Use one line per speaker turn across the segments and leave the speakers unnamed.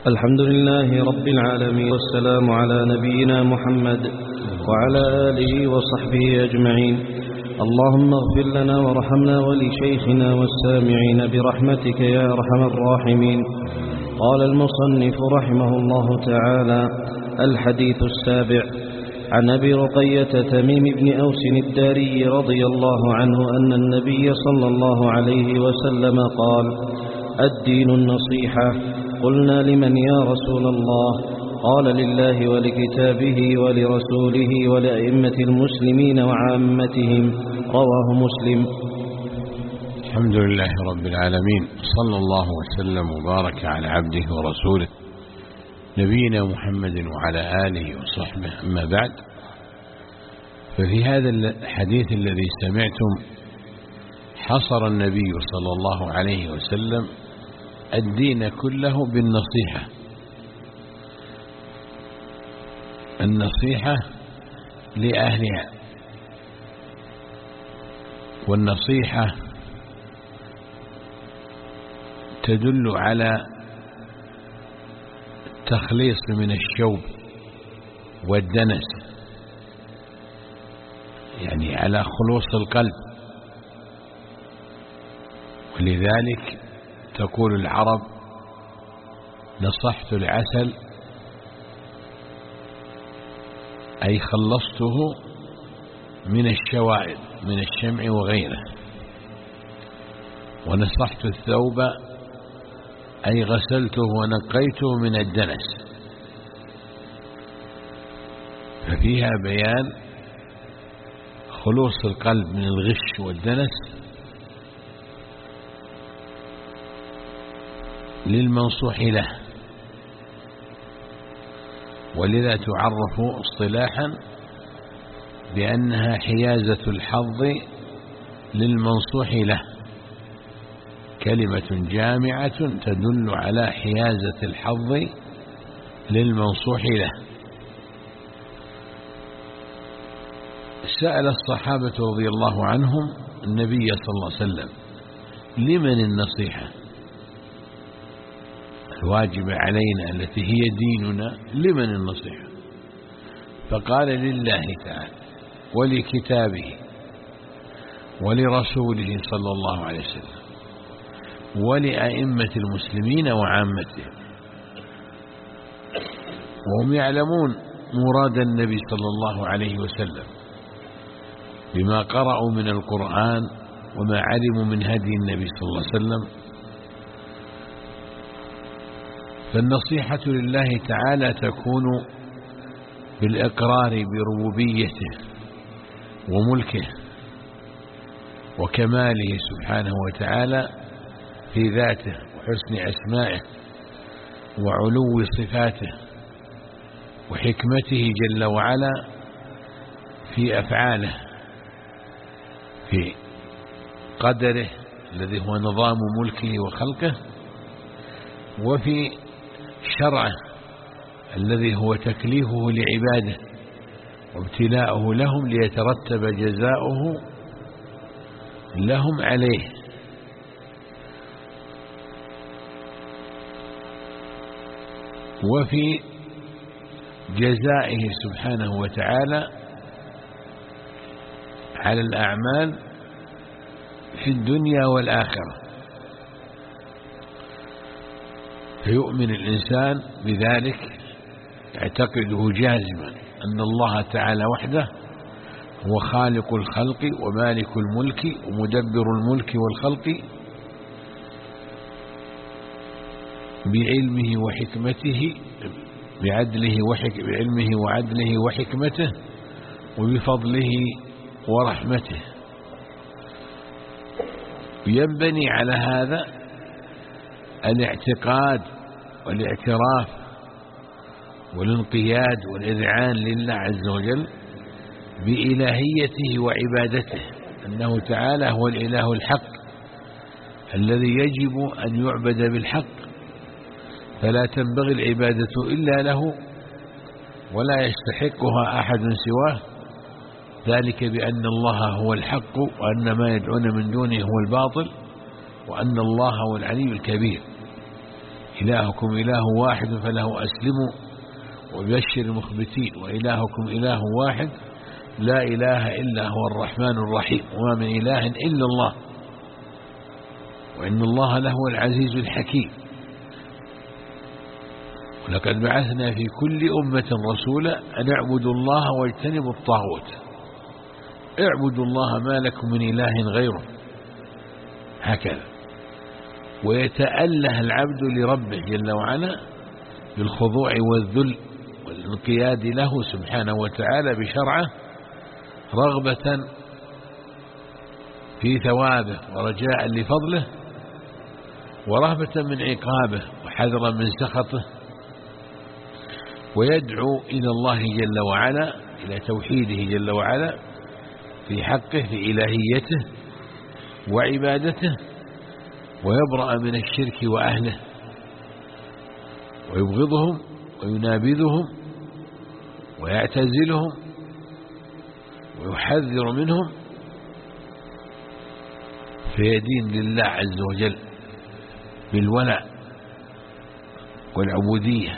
الحمد لله رب العالمين، والسلام على نبينا محمد وعلى آله وصحبه أجمعين. اللهم اغفر لنا وارحمنا ولشيخنا والسامعين برحمتك يا أرحم الراحمين. قال المصنف رحمه الله تعالى: الحديث السابع. عن أبي رقية تميم بن أوس الداري رضي الله عنه أن النبي صلى الله عليه وسلم قال: الدين النصيحة. قلنا: لمن يا رسول الله؟ قال: لله ولكتابه ولرسوله ولأئمة المسلمين وعامتهم. رواه مسلم.
الحمد لله رب العالمين، صلى الله وسلم وبارك على عبده ورسوله نبينا محمد وعلى آله وصحبه. أما بعد، ففي هذا الحديث الذي سمعتم حصر النبي صلى الله عليه وسلم الدين كله بالنصيحة. النصيحة لأهلها، والنصيحة تدل على التخليص من الشوب والدنس، يعني على خلوص القلب. ولذلك تقول العرب: نصحت العسل، أي خلصته من الشوائب من الشمع وغيره. ونصحت الثوب، أي غسلته ونقيته من الدنس. ففيها بيان خلوص القلب من الغش والدنس للمنصوح له، ولذا تعرف اصطلاحا بأنها حيازة الحظ للمنصوح له، كلمة جامعة تدل على حيازة الحظ للمنصوح له. سأل الصحابة رضي الله عنهم النبي صلى الله عليه وسلم: لمن النصيحة الواجبة علينا التي هي ديننا؟ لمن النصيحة؟ فقال: لله تعالى ولكتابه ولرسوله صلى الله عليه وسلم ولأئمة المسلمين وعامتهم. وهم يعلمون مراد النبي صلى الله عليه وسلم بما قرأوا من القرآن وما علموا من هدي النبي صلى الله عليه وسلم. فالنصيحة لله تعالى تكون بالإقرار بربوبيته وملكه وكماله سبحانه وتعالى في ذاته وحسن أسمائه وعلو صفاته وحكمته جل وعلا في أفعاله، في قدره الذي هو نظام ملكه وخلقه، وفي شرعه الذي هو تكليفه لعباده وابتلاؤه لهم ليترتب جزاؤه لهم عليه. وفي جزائه سبحانه وتعالى على الأعمال في الدنيا والآخرة. فيؤمن الإنسان بذلك، يعتقده جازما أن الله تعالى وحده هو خالق الخلق ومالك الملك ومدبر الملك والخلق بعلمه وحكمته، بعلمه وعدله وحكمته وبفضله ورحمته. ينبني على هذا الاعتقاد والاعتراف والانقياد والإذعان لله عز وجل بإلهيته وعبادته، أنه تعالى هو الإله الحق الذي يجب أن يعبد بالحق، فلا تنبغي العبادة إلا له ولا يستحقها أحد سواه، ذلك بأن الله هو الحق وأن ما يدعون من دونه هو الباطل وأن الله هو العلي الكبير. إلهكم إله واحد فله أسلموا وبشر المخبتين وإلهكم إله واحد لا إله إلا هو الرحمن الرحيم وما من إله إلا الله وإن الله لهو العزيز الحكيم ولقد بعثنا في كل أمة رسولا أن اعبدوا الله واجتنبوا الطاغوت اعبدوا الله ما لكم من إله غيره هكذا. ويتأله العبد لربه جل وعلا بالخضوع والذل والانقياد له سبحانه وتعالى بشرعه رغبة في ثوابه ورجاء لفضله ورهبة من عقابه وحذرا من سخطه ويدعو إلى الله جل وعلا إلى توحيده جل وعلا في حقه في إلهيته وعبادته ويبرأ من الشرك وأهله ويبغضهم وينابذهم ويعتزلهم ويحذر منهم فيدين لله عز وجل بالولاء والعبودية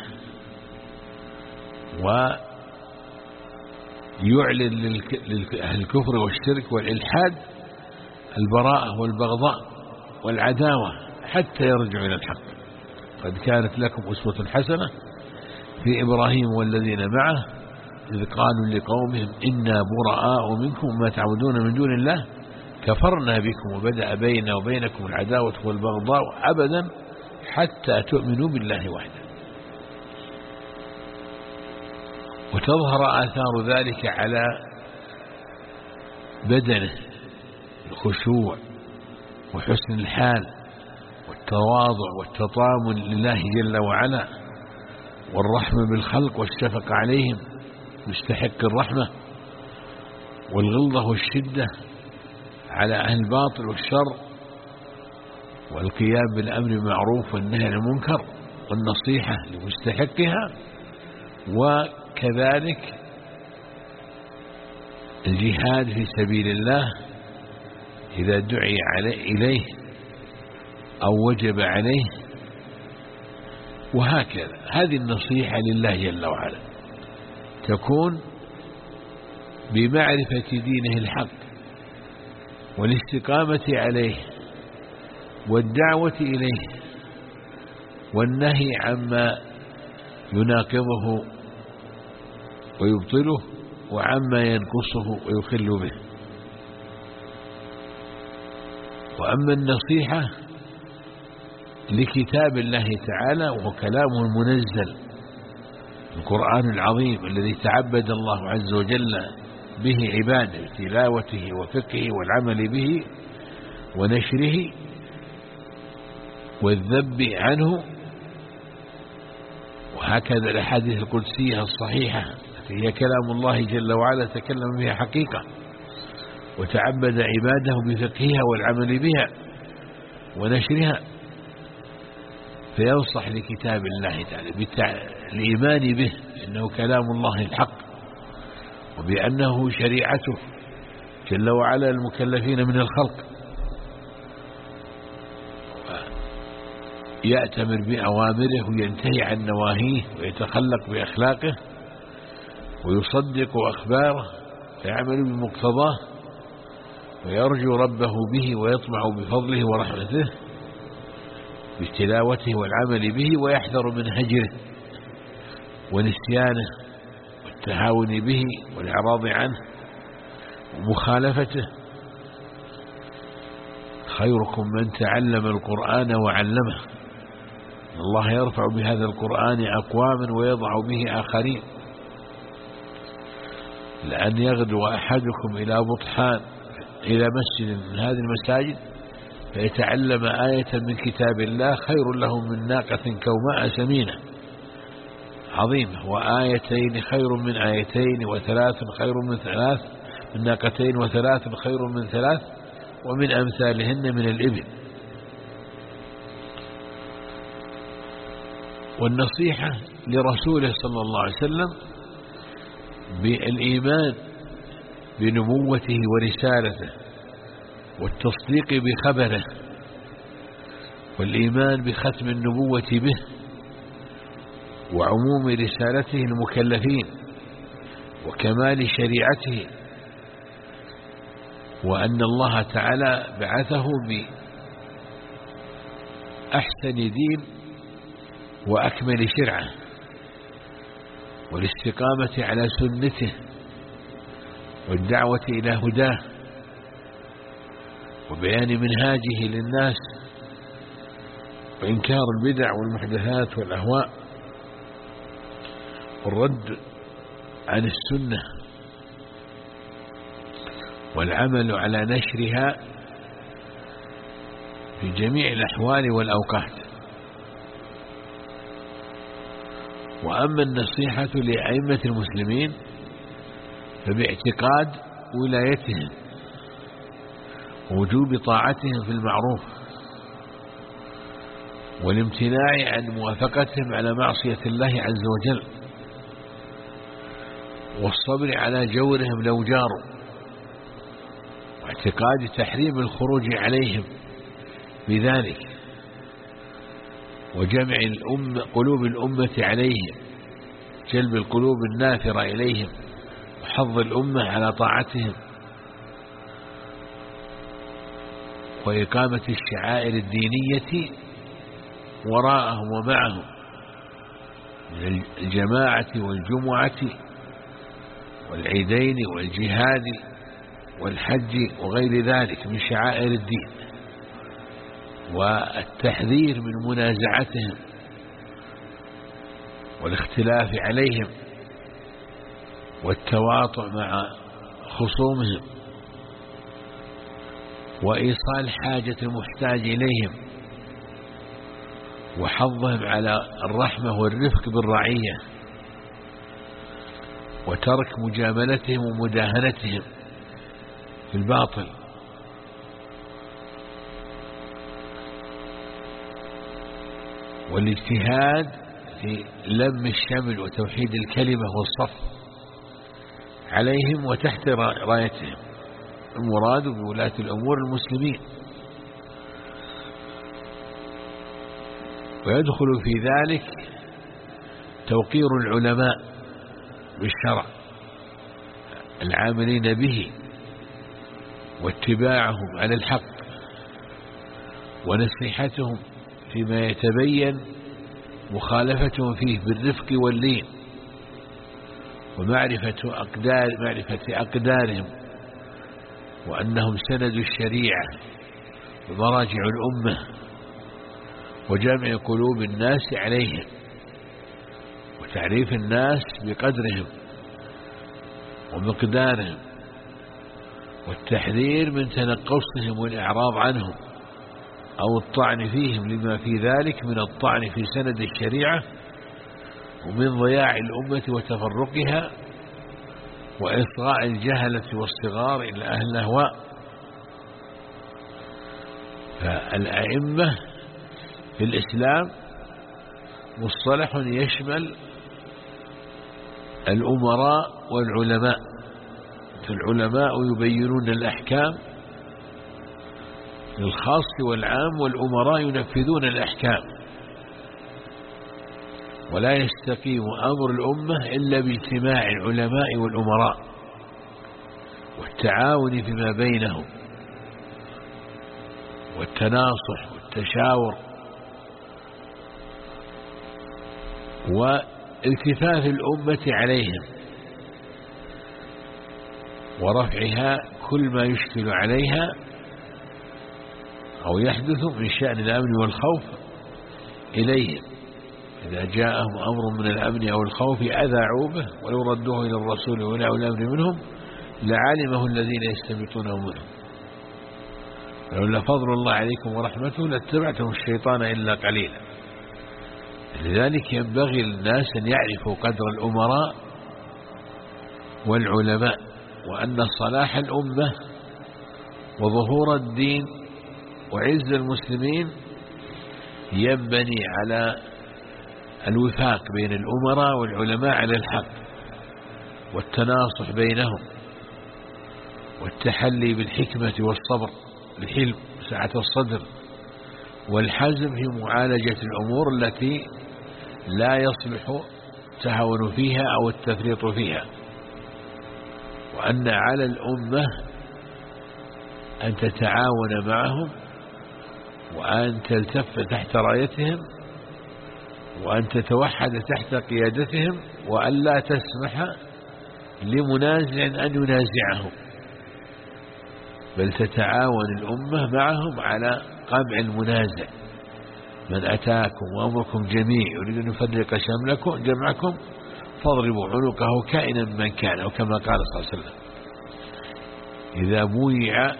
ويعلن لأهل الكفر والشرك والإلحاد البراءة والبغضاء والعداوة حتى يرجعوا إلى الحق. قد كانت لكم أسوة حسنة في إبراهيم والذين معه إذ قالوا لقومهم إنا براء منكم ما تعبدون من دون الله كفرنا بكم وبدأ بيننا وبينكم العداوة والبغضاء أبدا حتى تؤمنوا بالله وحده. وتظهر آثار ذلك على بدنه الخشوع وحسن الحال والتواضع والتطامن لله جل وعلا والرحمة بالخلق والشفقة عليهم مستحق الرحمة والغلظة والشدة على أهل الباطل والشر والقيام بالأمر بالمعروف والنهي عن المنكر والنصيحة لمستحقها وكذلك الجهاد في سبيل الله إذا دعي إليه أو وجب عليه وهكذا. هذه النصيحة لله جل وعلا تكون بمعرفة دينه الحق والاستقامة عليه والدعوة إليه والنهي عما يناقضه ويبطله وعما ينقصه ويخل به. وأما النصيحة لكتاب الله تعالى وهو كلامه المنزل القرآن العظيم الذي تعبد الله عز وجل به عباده تلاوته وفقهه والعمل به ونشره والذب عنه. وهكذا الأحاديث القدسية الصحيحة هي كلام الله جل وعلا تكلم بها حقيقة وتعبد عباده بفقهها والعمل بها ونشرها فينصح لكتاب الله تعالى بالإيمان به إنه كلام الله الحق وبأنه شريعته جل وعلا المكلفين من الخلق يأتمر بأوامره وينتهي عن نواهيه ويتخلق بأخلاقه ويصدق أخباره ويعمل بمقتضاه ويرجو ربه به ويطمع بفضله ورحمته بتلاوته والعمل به ويحذر من هجره ونسيانه والتهاون به والإعراض عنه ومخالفته. خيركم من تعلم القرآن وعلمه. الله يرفع بهذا القرآن أقواما ويضع به آخرين. لأن يغدو أحدكم إلى بطحان إلى مسجد من هذه المساجد فيتعلم آية من كتاب الله خير له من ناقة كوماء سمينة عظيمة وآيتين خير من آيتين وثلاث خير من ثلاث من ناقتين وثلاث خير من ثلاث ومن أمثالهن من الإبل. والنصيحة لرسوله صلى الله عليه وسلم بالإيمان بنبوته ورسالته والتصديق بخبره والإيمان بختم النبوة به وعموم رسالته المكلفين وكمال شريعته، وأن الله تعالى بعثه بأحسن دين وأكمل شرعة، والاستقامة على سنته والدعوة إلى هداه وبيان منهاجه للناس وإنكار البدع والمحدثات والأهواء والرد عن السنة والعمل على نشرها في جميع الأحوال والأوقات. وأما النصيحة لأئمة المسلمين فباعتقاد ولايتهم ووجوب طاعتهم في المعروف والامتناع عن موافقتهم على معصية الله عز وجل والصبر على جورهم لو جاروا، واعتقاد تحريم الخروج عليهم بذلك وجمع قلوب الأمة عليهم، جلب القلوب النافرة إليهم وحظ الأمة على طاعتهم، وإقامة الشعائر الدينية وراءهم ومعهم من الجماعة والجمعة والعيدين والجهاد والحج وغير ذلك من شعائر الدين، والتحذير من منازعتهم والاختلاف عليهم والتواطؤ مع خصومهم وإيصال حاجة المحتاج إليهم وحظهم على الرحمة والرفق بالرعية وترك مجاملتهم ومداهنتهم في الباطل، والاجتهاد في لم الشمل وتوحيد الكلمة والصف عليهم وتحت رايتهم، المراد بولاة الأمور المسلمين. ويدخل في ذلك توقير العلماء بالشرع العاملين به واتباعهم على الحق ونصيحتهم فيما يتبين مخالفتهم فيه بالرفق واللين ومعرفة أقدارهم وأنهم سند الشريعة ومراجع الأمة وجمع قلوب الناس عليهم وتعريف الناس بقدرهم ومقدارهم والتحذير من تنقصهم والإعراض عنهم أو الطعن فيهم لما في ذلك من الطعن في سند الشريعة ومن ضياع الأمة وتفرقها وإصغاء الجهلة والصغار إلى أهل الأهواء. فالأئمة في الإسلام مصطلح يشمل الأمراء والعلماء، فالعلماء يبينون الأحكام للخاص والعام، والأمراء ينفذون الأحكام، ولا يستقيم أمر الأمة إلا باجتماع العلماء والأمراء والتعاون فيما بينهم والتناصح والتشاور والتفاف الأمة عليهم ورفعها كل ما يشكل عليها أو يحدث من شأن الأمن والخوف إليهم. إذا جاءهم أمر من الأمن أو الخوف أذاعوا به ولو ردوه إلى الرسول ولا أولى الأمر منهم لعلمه الذين يستنبطونه منهم ولولا فضل الله عليكم ورحمته لاتبعتم الشيطان إلا قليلا. لذلك ينبغي للناس أن يعرفوا قدر الأمراء والعلماء، وأن صلاح الأمة وظهور الدين وعز المسلمين ينبني على الوفاق بين الأمراء والعلماء على الحق والتناصح بينهم والتحلي بالحكمة والصبر، الحلم سعة الصدر والحزم في معالجة الأمور التي لا يصلح التهاون فيها أو التفريط فيها، وأن على الأمة أن تتعاون معهم وأن تلتف تحت رايتهم وأن تتوحد تحت قيادتهم، وأن لا تسمح لمنازع أن ينازعهم، بل تتعاون الأمة معهم على قمع المنازع. من أتاكم وأمركم جميع يريد أن يفرق جمعكم فاضربوا عنقه كائنا من كان، أو كما قال صلى الله عليه وسلم: إذا بويع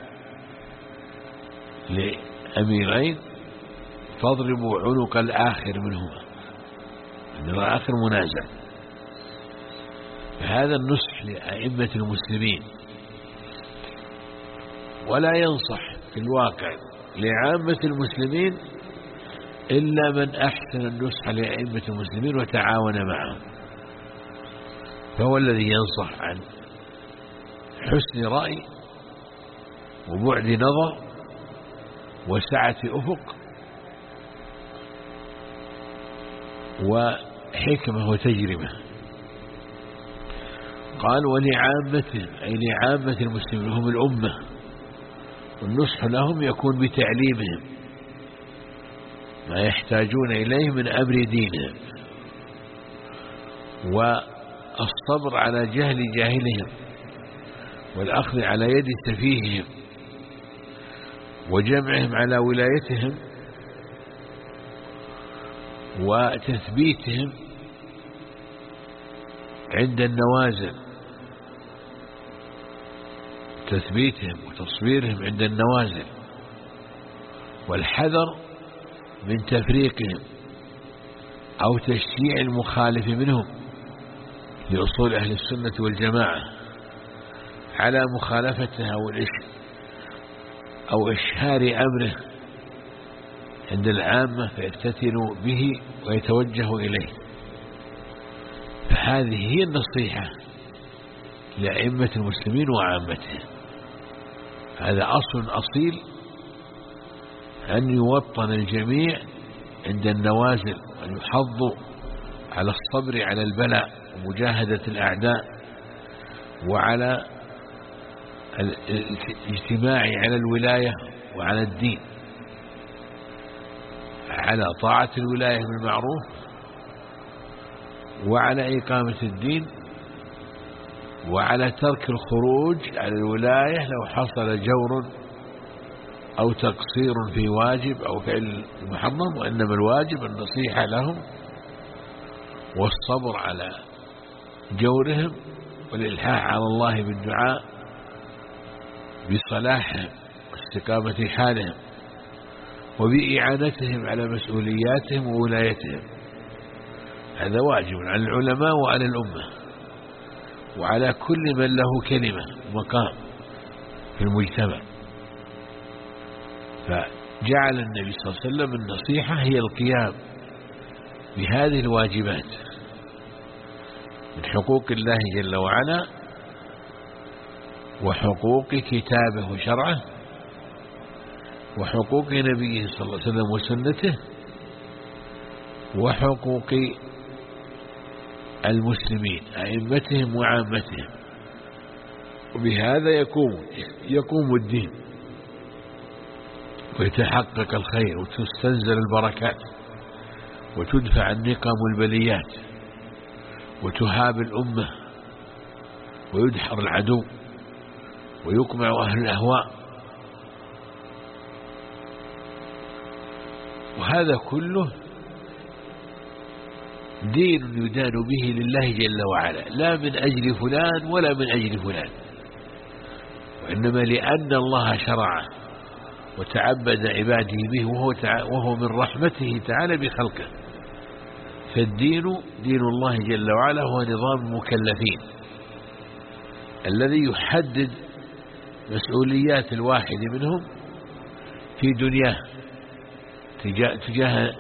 لأميرين فاضربوا عنق الآخر منهما، أن الآخر منازع. فهذا النصح لأئمة المسلمين، ولا ينصح في الواقع لعامة المسلمين إلا من أحسن النصح لأئمة المسلمين وتعاون معهم، فهو الذي ينصح عن حسن رأي وبعد نظر وسعة أفق وحكمة وتجربة. قال: ولعامتهم، أي لعامة المسلمين هم الأمة، والنصح لهم يكون بتعليمهم ما يحتاجون إليه من أمر دينهم، والصبر على جهل جاهلهم، والأخذ على يد سفيههم، وجمعهم على ولايتهم، وتثبيتهم عند النوازل، تثبيتهم وتصويرهم عند النوازل، والحذر من تفريقهم أو تشجيع المخالف منهم لأصول أهل السنة والجماعة على مخالفتها أو إشهار أمره عند العامة فيفتتنوا به ويتوجهوا إليه. فهذه هي النصيحة لأئمة المسلمين وعامتهم. هذا أصل أصيل، أن يوطن الجميع عند النوازل، وأن يحضوا على الصبر على البلاء ومجاهدة الأعداء، وعلى الاجتماع على الولاية وعلى الدين، على طاعة الولاية بالمعروف وعلى إقامة الدين، وعلى ترك الخروج على الولاية لو حصل جور أو تقصير في واجب أو فعل محرم، وإنما الواجب النصيحة لهم والصبر على جورهم والإلحاح على الله بالدعاء بصلاحهم واستقامة حالهم وبإعانتهم على مسؤولياتهم وولايتهم. هذا واجب على العلماء وعلى الأمة وعلى كل من له كلمة ومقام في المجتمع. فجعل النبي صلى الله عليه وسلم النصيحة هي القيام بهذه الواجبات من حقوق الله جل وعلا وحقوق كتابه وشرعه وحقوق نبيه صلى الله عليه وسلم وسنته وحقوق المسلمين أئمتهم وعامتهم. وبهذا يقوم الدين ويتحقق الخير وتستنزل البركات وتدفع النقم والبليات وتهاب الأمة ويدحر العدو ويقمع أهل الأهواء. وهذا كله دين يدان به لله جل وعلا، لا من أجل فلان ولا من أجل فلان، وإنما لأن الله شرعه وتعبد عباده به وهو من رحمته تعالى بخلقه. فالدين دين الله جل وعلا هو نظام المكلفين الذي يحدد مسؤوليات الواحد منهم في دنياه تجاه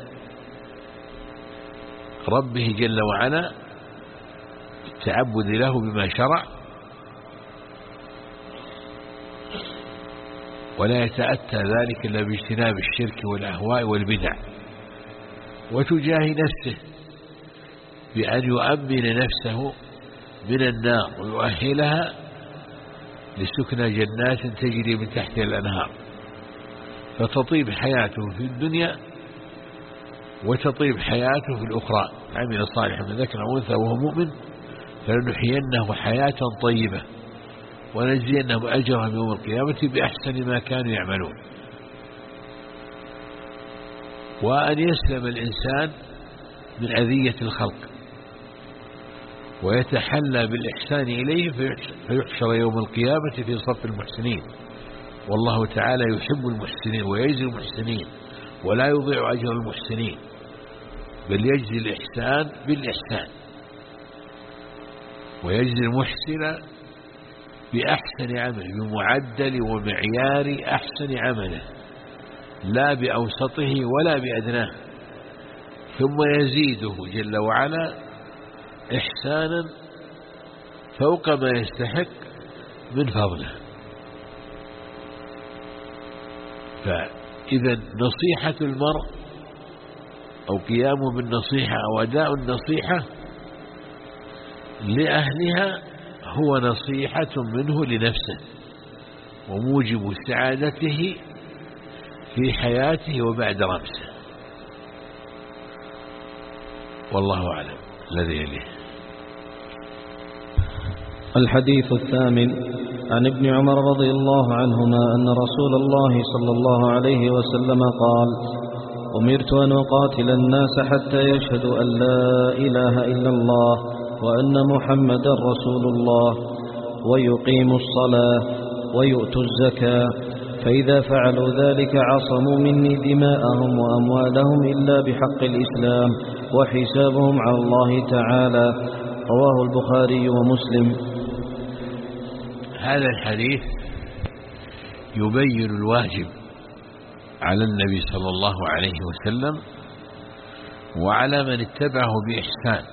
ربه جل وعلا التعبد له بما شرع ولا يتأتى ذلك إلا باجتناب الشرك والأهواء والبدع، وتجاهي نفسه بأن يؤمن نفسه من النار ويؤهلها لسكن جنات تجري من تحتها الأنهار، فتطيب حياته في الدنيا وتطيب حياته في الأخرى. عمل صالحا من ذكر أو أنثى وهو مؤمن فلنحيينه حياة طيبة ونجزينهم أجرهم يوم القيامة بأحسن ما كانوا يعملون. وأن يسلم الإنسان من أذية الخلق ويتحلى بالإحسان إليه فيحشر يوم القيامة في صف المحسنين، والله تعالى يحب المحسنين ويجزي المحسنين ولا يضيع أجر المحسنين، بل يجزي الإحسان بالإحسان ويجزي المحسن بأحسن عمل، بمعدل ومعيار أحسن عمله لا بأوسطه ولا بأدناه، ثم يزيده جل وعلا إحسانا فوق ما يستحق من فضله. فإذا نصيحة المرء أو قيامه بالنصيحة أو أداء النصيحة لأهلها هو نصيحة منه لنفسه وموجب سعادته في حياته وبعد رمسه. والله أعلم. الذي يليه.
الحديث الثامن عن ابن عمر رضي الله عنهما أن رسول الله صلى الله عليه وسلم قال: أمرت أن أقاتل الناس حتى يشهدوا أن لا إله إلا الله وأن محمدا رسول الله ويقيموا الصلاة ويؤتوا الزكاة، فإذا فعلوا ذلك عصموا مني دماءهم وأموالهم إلا بحق الإسلام وحسابهم على الله تعالى. رواه البخاري ومسلم.
هذا الحديث يبين الواجب على النبي صلى الله عليه وسلم وعلى من اتبعه بإحسان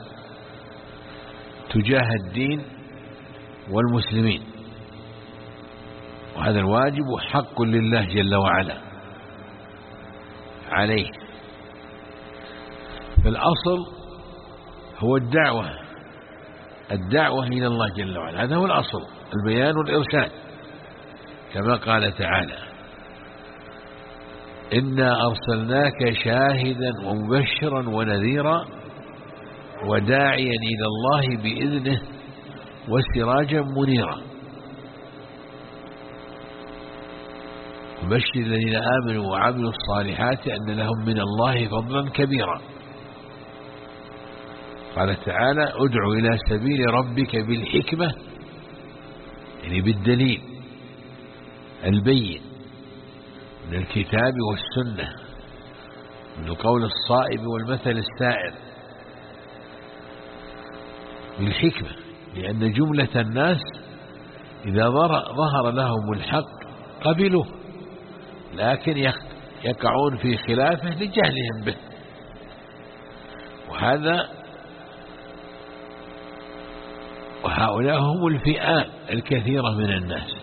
تجاه الدين والمسلمين، وهذا الواجب حق لله جل وعلا عليه. فالأصل هو الدعوة إلى الله جل وعلا، هذا هو الأصل، البيان والإرشاد، كما قال تعالى: إنا أرسلناك شاهدا ومبشرا ونذيرا وداعيا إلى الله بإذنه وسراجا منيرا وبشر الذين آمنوا وعملوا الصالحات أن لهم من الله فضلا كبيرا. قال تعالى: ادع إلى سبيل ربك بالحكمة، يعني بالدليل البين من الكتاب والسنة، من القول الصائب والمثل السائر، بالحكمة، لأن جملة الناس إذا ظهر لهم الحق قبلوه، لكن يقعون في خلافه لجهلهم به، وهؤلاء هم الفئات الكثيرة من الناس.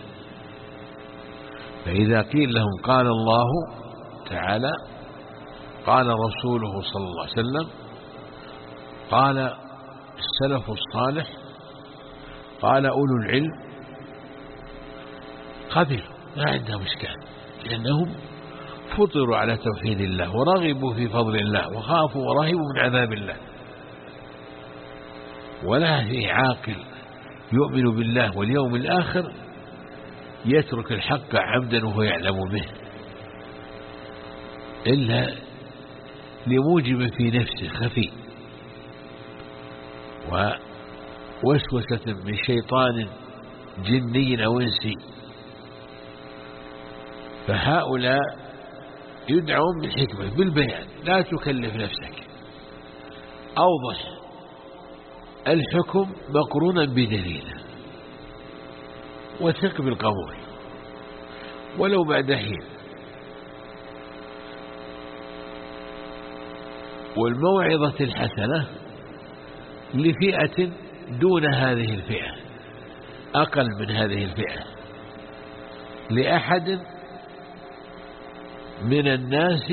فإذا قيل لهم قال الله تعالى، قال رسوله صلى الله عليه وسلم، قال السلف الصالح، قال أولو العلم، قبلوا، ما عندهم إشكال، لأنهم فطروا على توحيد الله ورغبوا في فضل الله وخافوا ورهبوا من عذاب الله. ولا في عاقل يؤمن بالله واليوم الآخر يترك الحق عمدا وهو يعلم به، إلا لموجب في نفسه خفي ووسوسة من شيطان جني أو إنسي. فهؤلاء يدعون بالحكمة بالبيان، لا تكلف نفسك، أوضح الحكم مقرونا بدليله وثق بالقبول ولو بعد حين. والموعظة الحسنة لفئة دون هذه الفئة، أقل من هذه الفئة، لأحد من الناس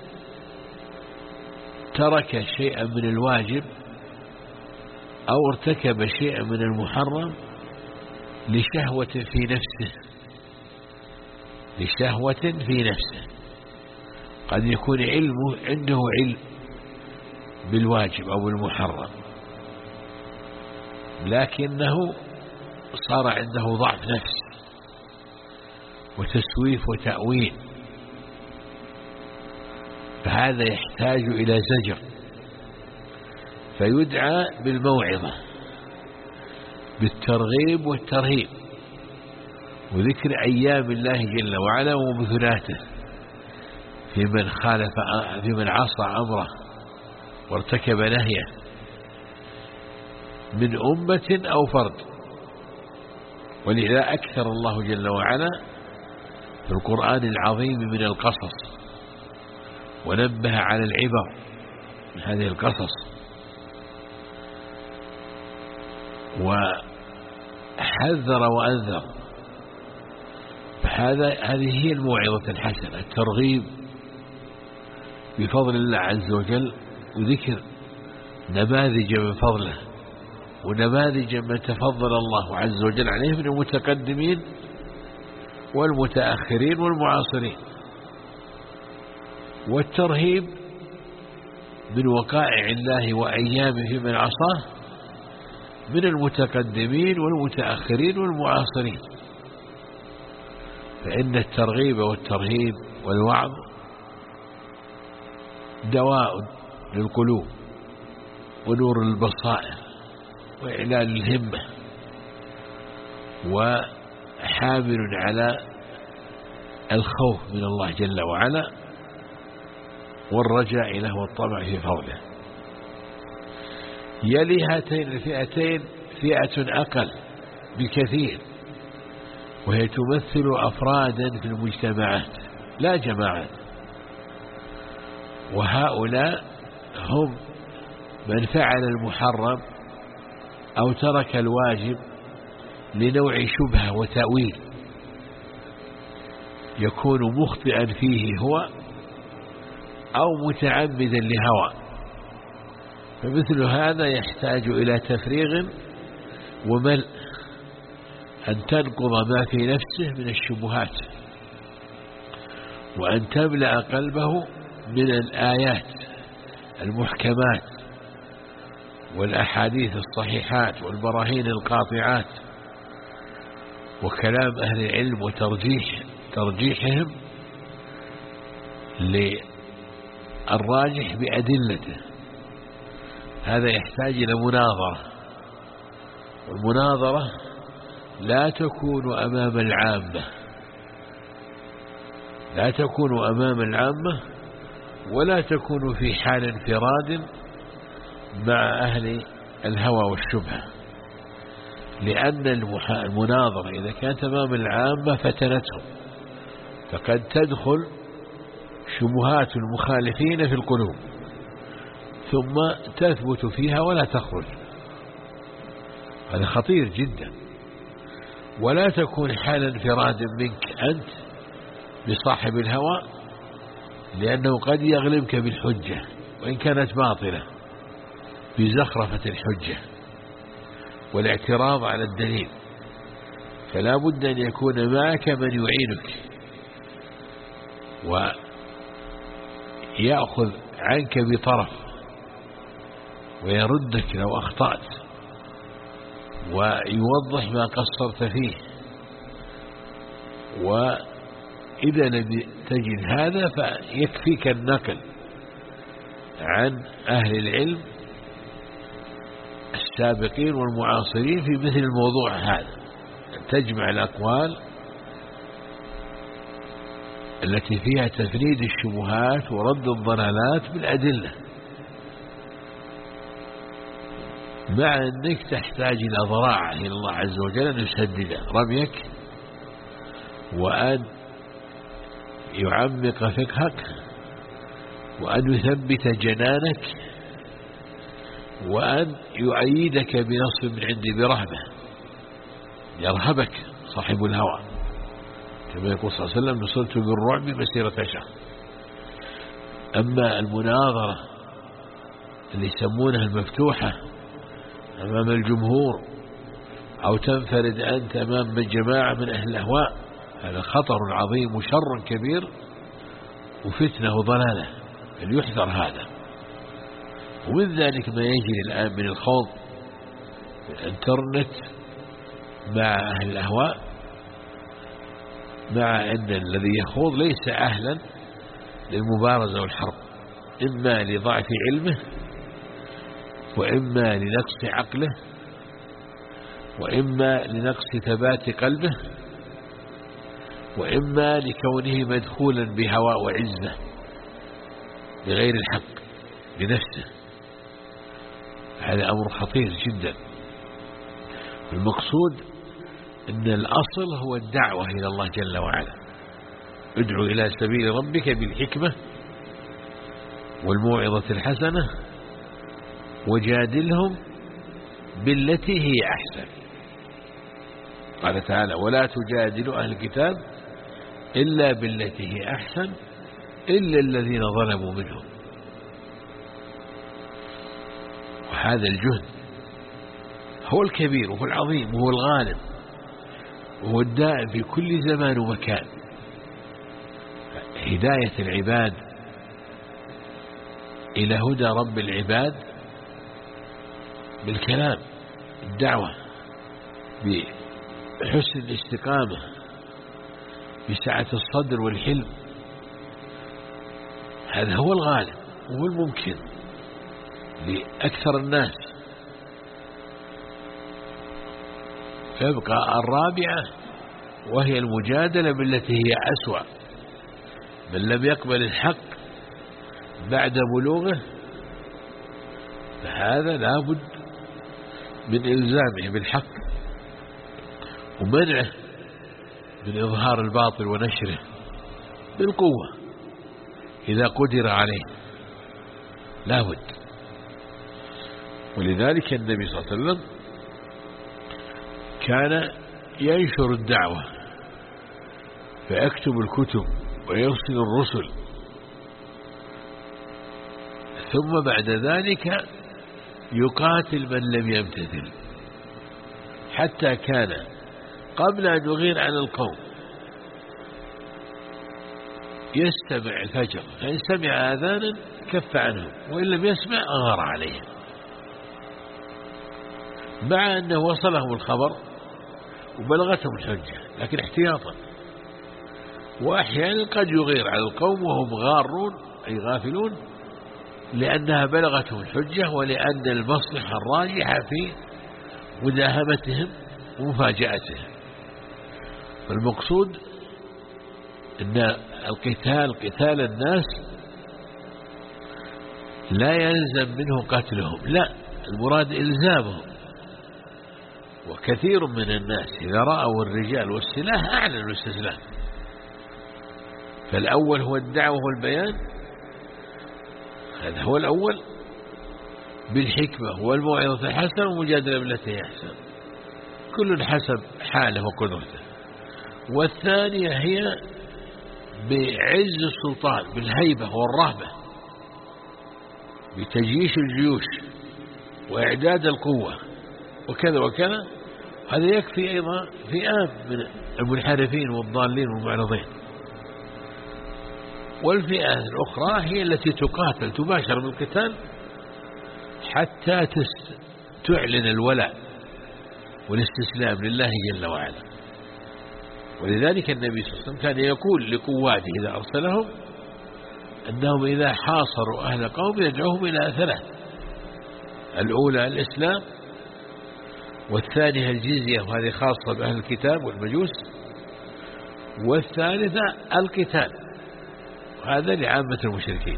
ترك شيئا من الواجب أو ارتكب شيئا من المحرم لشهوة في نفسه، لشهوة في نفسه. قد يكون عنده علم بالواجب أو بالمحرم، لكنه صار عنده ضعف نفس وتسويف وتأويل، فهذا يحتاج إلى زجر، فيدعى بالموعظة، بالترغيب والترهيب، وذكر أيام الله جل وعلا ومثلاته في من عصى أمره وارتكب نهيه من أمة أو فرد. ولذا أكثر الله جل وعلا في القرآن العظيم من القصص، ونبه على العبر من هذه القصص، وحذر وأنذر. هذه هي الموعظة الحسنة، الترغيب بفضل الله عز وجل، وذكر نماذج من فضله ونماذج من تفضل الله عز وجل عليه من المتقدمين والمتأخرين والمعاصرين، والترهيب من وقائع الله وأيامه في من عصاه من المتقدمين والمتأخرين والمعاصرين. فإن الترغيب والترهيب والوعظ دواء للقلوب ونور البصائر وإعلان الهمة، وحامل على الخوف من الله جل وعلا والرجاء له والطمع في فضله. يلي هاتين الفئتين فئة أقل بكثير، وهي تمثل أفرادا في المجتمعات لا جماعات، وهؤلاء هم من فعل المحرم أو ترك الواجب لنوع شبهة وتأويل يكون مخطئا فيه هو أو متعمدا لهوى، فمثل هذا يحتاج إلى تفريغ وملء، أن تنقض ما في نفسه من الشبهات، وأن تملأ قلبه من الآيات المحكمات والأحاديث الصحيحات والبراهين القاطعات وكلام أهل العلم وترجيحهم للراجح بأدلته. هذا يحتاج إلى مناظرة، والمناظرة لا تكون أمام العامة، لا تكون أمام العامة، ولا تكون في حال انفراد مع أهل الهوى والشبهة، لأن المناظرة إذا كانت أمام العامة فتنتهم، فقد تدخل شبهات المخالفين في القلوب ثم تثبت فيها ولا تخرج. هذا خطير جدا. ولا تكون حال انفراد منك أنت بصاحب الهوى، لأنه قد يغلبك بالحجة وإن كانت باطلة، بزخرفة الحجة والاعتراض على الدليل، فلا بد أن يكون معك من يعينك ويأخذ عنك بطرف ويردك لو أخطأت ويوضح ما قصرت فيه. وإذا لم تجد هذا فيكفيك النقل عن أهل العلم السابقين والمعاصرين في مثل الموضوع هذا، تجمع الأقوال التي فيها تفريد الشبهات ورد الضلالات بالأدلة، مع أنك تحتاج إلى ضراعة إلى الله عز وجل أن يسدد رميك، وأن يعمق فقهك، وأن يثبت جنانك، وأن يؤيدك بنصر من عنده برهبة، يرهبك صاحب الهوى، كما يقول صلى الله عليه وسلم: نصرت بالرعب مسيرة شهر. أما المناظرة اللي يسمونها المفتوحة أمام الجمهور أو تنفرد أنت أمام جماعة من أهل الأهواء، هذا خطر عظيم وشر كبير وفتنة وضلالة، فليحذر هذا. ومن ذلك ما يجري الآن من الخوض في الانترنت مع أهل الأهواء، مع أن الذي يخوض ليس أهلا للمبارزة والحرب، إما لضعف علمه، وإما لنقص عقله، وإما لنقص ثبات قلبه، وإما لكونه مدخولا بهواء وعزة لغير الحق لنفسه. هذا أمر خطير جدا. المقصود أن الأصل هو الدعوة إلى الله جل وعلا، ادعو إلى سبيل ربك بالحكمة والموعظة الحسنة وجادلهم بالتي هي أحسن. قال تعالى ولا تجادلوا أهل الكتاب إلا بالتي هي أحسن إلا الذين ظلموا منهم. وهذا الجهد هو الكبير وهو العظيم وهو الغالب وهو الدائم في كل زمان ومكان. هداية العباد إلى هدى رب العباد بالكلام، الدعوة بحسن الاستقامة، بسعة الصدر والحلم، هذا هو الغالب وهو الممكن لأكثر الناس. فيبقى الرابعة وهي المجادلة بالتي هي أسوأ. من لم يقبل الحق بعد بلوغه فهذا لابد من إلزامه بالحق ومنعه من إظهار الباطل ونشره بالقوة إذا قدر عليه، لابد. ولذلك النبي صلى الله عليه وسلم كان ينشر الدعوة فيكتب الكتب ويرسل الرسل، ثم بعد ذلك يقاتل من لم يمتثل، حتى كان قبل أن يغير على القوم يستمع الفجر، فإن سمع آذانا كف عنهم وإن لم يسمع أغار عليهم، مع أنه وصلهم الخبر وبلغتهم الحجة، لكن احتياطا. وأحيانا قد يغير على القوم وهم غارون أي غافلون، لأنها بلغتهم الحجة ولأن المصلحة الراجحة في مداهمتهم ومفاجأتهم. فالمقصود أن قتال الناس لا يلزم منه قتلهم، لا، المراد إلزامهم. وكثير من الناس إذا رأوا الرجال والسلاح أعلنوا الاستسلام. فالأول هو الدعوة والبيان، هذا هو الأول بالحكمة والموعظة الحسنة ومجادلة بالتي هي أحسن، كل حسب حاله وقدرته. والثانية هي بعز السلطان بالهيبة والرهبة، بتجيش الجيوش وإعداد القوة وكذا وكذا. هذا يكفي أيضا فئام من المنحرفين والضالين والمعرضين. والفئة الأخرى هي التي تقاتل تباشر بالقتال حتى تعلن الولاء والاستسلام لله جل وعلا. ولذلك النبي صلى الله عليه وسلم كان يقول لقواته إذا أرسلهم أنهم إذا حاصروا أهل قوم يدعوهم إلى ثلاث: الأولى الإسلام، والثانية الجزية وهذه خاصة بأهل الكتاب والمجوس، والثالثة القتال وهذا لعامة المشركين.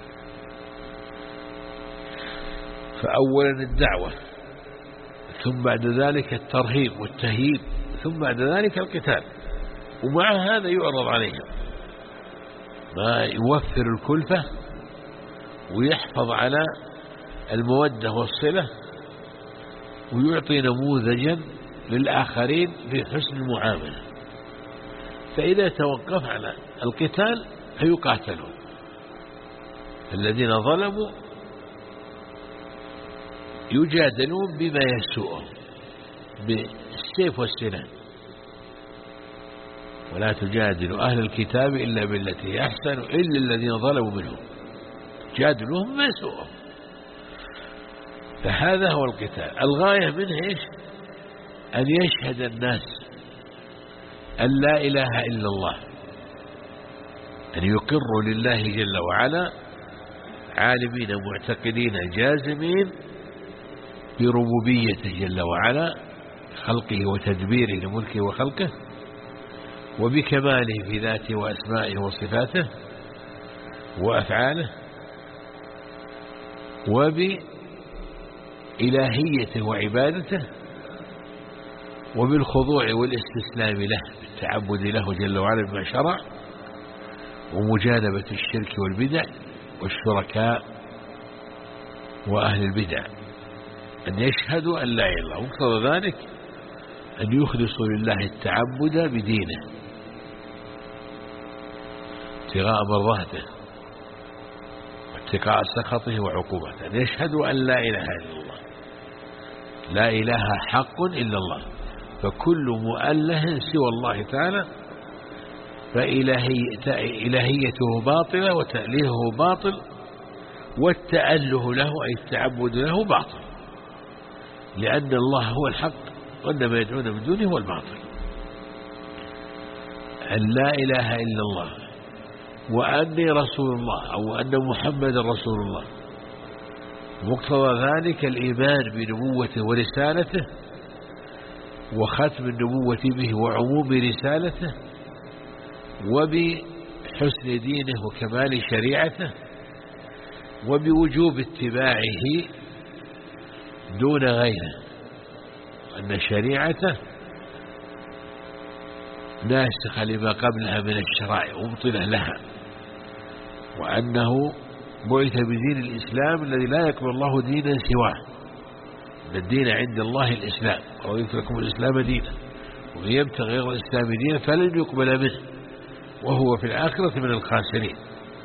فأولا الدعوة، ثم بعد ذلك الترهيب والتهييب، ثم بعد ذلك القتال. ومع هذا يعرض عليهم ما يوفر الكلفة ويحفظ على المودة والصلة ويعطي نموذجا للآخرين في حسن المعاملة. فإذا توقف على القتال فيقاتلون، الذين ظلموا يجادلون بما يسوءهم بالسيف والسنان، ولا تجادلوا أهل الكتاب إلا بالتي أحسن إلا الذين ظلموا منهم، جادلوهم بما يسوءهم. فهذا هو القتال. الغاية منه إيش؟ أن يشهد الناس أن لا إله إلا الله، أن يقروا لله جل وعلا عالمين معتقدين جازمين بربوبيته جل وعلا، خلقه وتدبيره لملكه وخلقه، وبكماله في ذاته وأسمائه وصفاته وأفعاله، وبإلهيته وعبادته، وبالخضوع والاستسلام له بالتعبد له جل وعلا بما شرع، ومجانبة الشرك والبدع والشركاء وأهل البدع. أن يشهدوا أن لا إله إلا الله، ومقتضى ذلك أن يخلصوا لله التعبد بدينه ابتغاء مرضاته واتقاء سخطه وعقوبته. أن يشهدوا أن لا إله إلا الله، لا إله حق إلا الله، فكل مؤله سوى الله تعالى فإلهيته باطلة وتأليهه باطل، والتأله له أي التعبد له باطل، لأن الله هو الحق وأن ما يدعون من دونه هو الباطل. أن لا إله إلا الله وأني رسول الله أو أن محمد رسول الله، مقتضى ذلك الإيمان بنبوته ورسالته وختم النبوة به وعموم رسالته وبحسن دينه وكمال شريعته وبوجوب اتباعه دون غيره، أن شريعته ناسخة لما قبلها من الشرائع ومبطلة لها، وأنه بعث بدين الإسلام الذي لا يقبل الله دينا سواه، أن الدين عند الله الإسلام، ورضيت لكم الإسلام دينا، ومن يبتغي غير الإسلام دينا فلن يقبل منه وهو في الآخرة من الخاسرين.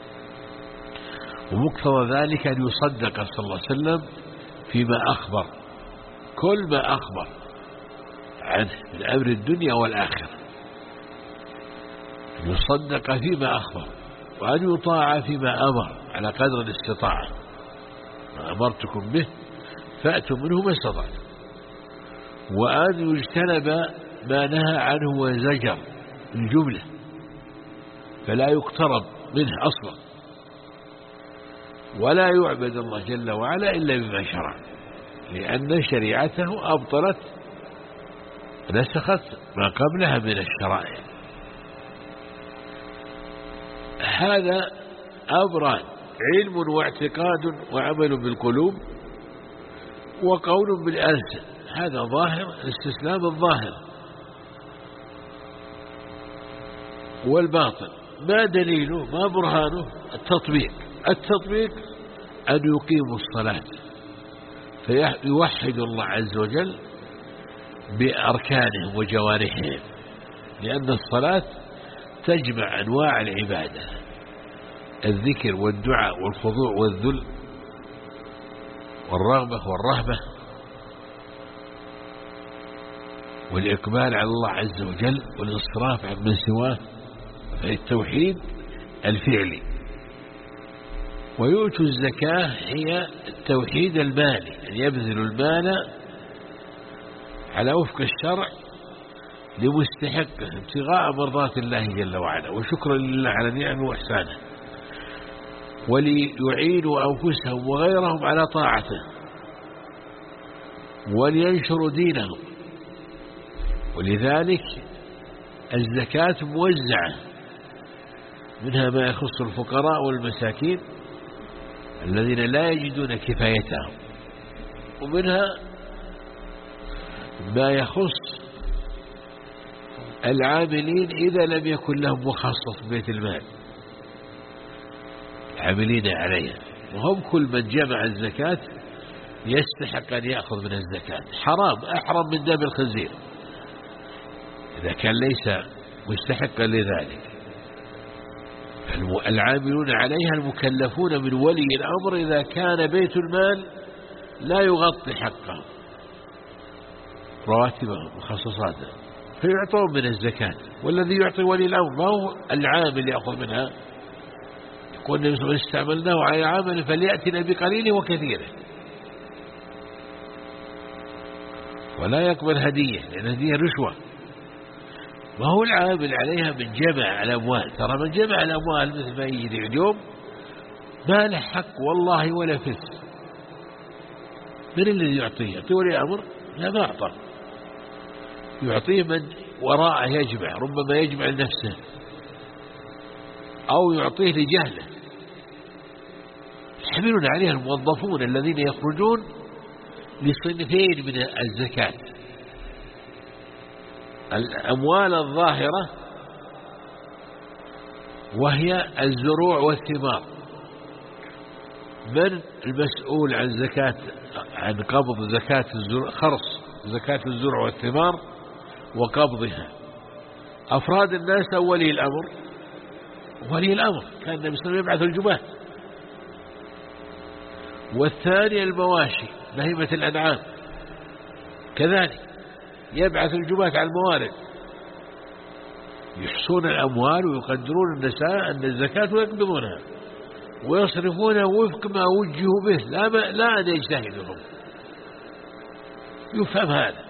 ومقتضى ذلك أن يصدق صلى الله عليه وسلم فيما أخبر، كل ما أخبر عنه من أمر الدنيا والآخرة، أن يصدق فيما أخبر، وأن يطاع فيما أمر على قدر الاستطاعة، ما أمرتكم به فأتوا منه ما استطعتم، وأن يجتنب ما نهى عنه وزجر الجملة فلا يقترب منه أصلا، ولا يعبد الله جل وعلا إلا بما شرع، لأن شريعته أبطلت نسخت ما قبلها من الشرائع. هذا أمران: علم واعتقاد وعمل بالقلوب، وقول بالألسن. هذا ظاهر الاستسلام الظاهر. والباطن ما دليله ما برهانه؟ التطبيق أن يقيموا الصلاة فيوحد الله عز وجل بأركانهم وجوارحهم، لأن الصلاة تجمع أنواع العبادة: الذكر والدعاء والخضوع والذل والرغبة والرهبة والإقبال على الله عز وجل والانصراف عن من سواه، التوحيد الفعلي. ويؤتوا الزكاة هي التوحيد المالي، أن يبذلوا المال على وفق الشرع لمستحقه ابتغاء مرضات الله جل وعلا وشكرا لله على نعمه وإحسانه، وليعينوا أنفسهم وغيرهم على طاعته، ولينشروا دينهم. ولذلك الزكاة موزعة، منها ما يخص الفقراء والمساكين الذين لا يجدون كفايتهم، ومنها ما يخص العاملين إذا لم يكن لهم مخصص بيت المال عاملين عليها، وهم كل من جمع الزكاة يستحق أن يأخذ من الزكاة. أحرم من دم الخنزير إذا كان ليس مستحقا لذلك، العاملون عليها المكلفون من ولي الأمر إذا كان بيت المال لا يغطي حقه رواتبهم وخصصاتهم فيعطون من الزكاة. والذي يعطي ولي الأمر ما هو العامل يأخذ منها. يقول النبي صلى الله عليه وسلم استعملناه على عامل فليأتنا بقليله وكثيره، ولا يقبل هدية لأن هدية رشوة. ما هو العامل عليها من جمع الأموال. ترى من جمع الأموال مثل ما يجري اليوم ما له حق والله ولا فلس. من الذي يعطيه؟ يعطيه ولي الأمر؟ لا، ما أعطى. يعطيه من وراءه يجمع، ربما يجمع لنفسه أو يعطيه لجهله. يحملون عليها الموظفون الذين يخرجون لصنفين من الزكاة: الأموال الظاهرة وهي الزروع والثمار. من المسؤول عن زكاة، عن قبض زكاة الزروع، خرص زكاة الزروع والثمار وقبضها؟ أفراد الناس أو ولي الأمر؟ ولي الأمر. كان النبي صلى الله عليه وسلم يبعث الجباة. والثاني المواشي، بهيمة الأنعام، كذلك يبعث الجباة على الموارد، يحصون الأموال ويقدرون النساء أن الزكاة ويقبضونها ويصرفونها وفق ما وجهوا به، لا أن يجتهدهم. يفهم هذا.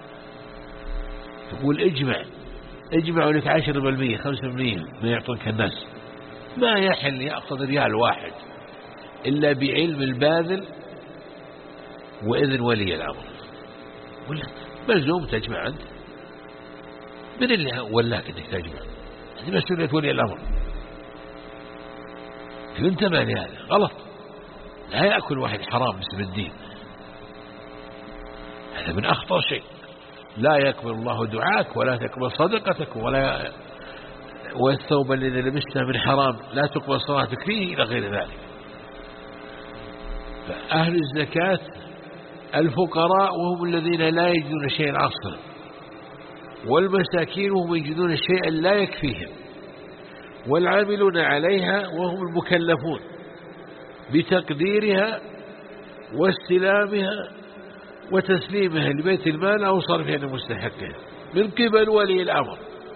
تقول اجمعوا لك 10% 5% ما يعطونك الناس. ما يحل يأخذ ريال واحد إلا بعلم الباذل وإذن ولي الأمر. ولا ملزوم تجمع أنت. من اللي ولاك أنك تجمع؟ هذه مسؤولية ولي الأمر. انتبه لهذا، غلط. لا يأكل واحد حرام باسم الدين، هذا من أخطر شيء. لا يقبل الله دعاك ولا تقبل صدقتك والثوب الذي لبسته من حرام لا تقبل صلاتك فيه إلى غير ذلك. فأهل الزكاة الفقراء وهم الذين لا يجدون شيئا أصلا، والمساكين وهم يجدون شيئا لا يكفيهم، والعاملون عليها وهم المكلفون بتقديرها واستلامها وتسليمها لبيت المال أو صرفها لمستحقها من قبل ولي الأمر.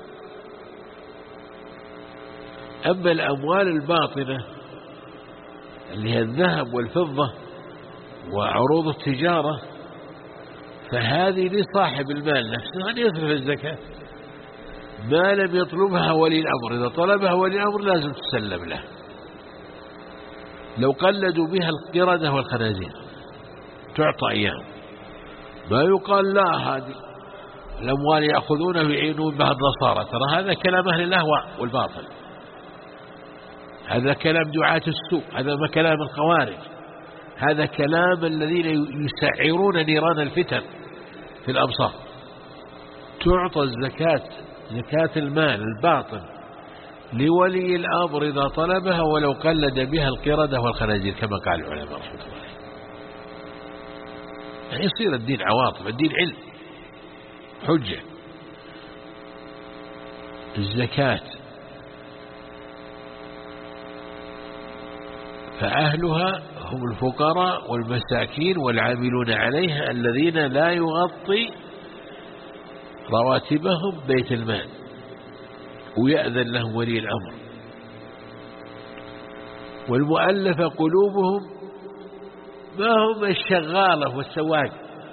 أما الأموال الباطنة اللي هي الذهب والفضة وعروض التجارة فهذه لصاحب المال نفسه أن يصرف الزكاة ما لم يطلبها ولي الأمر. إذا طلبها ولي الأمر لازم تسلم له. لو قلدوا بها القردة والخنازير تعطى إياهم. ما يقال لا هذه الأموال يأخذونها ويعينون بها النصارى. ترى هذا كلام أهل الأهواء والباطل، هذا كلام دعاة السوء، هذا ما كلام الخوارج، هذا كلام الذين يسعرون نيران الفتن في الأمصار. تعطى الزكاة، زكاة المال الباطن، لولي الأمر إذا طلبها ولو قلد بها القردة والخنازير كما قال العلماء رحمه الله. يعني يصير الدين عواطف، الدين علم حجة. الزكاة فأهلها هم الفقراء والمساكين والعاملون عليها الذين لا يغطي رواتبهم بيت المال ويأذن لهم ولي الأمر. والمؤلف قلوبهم ما هم الشغالة والسواق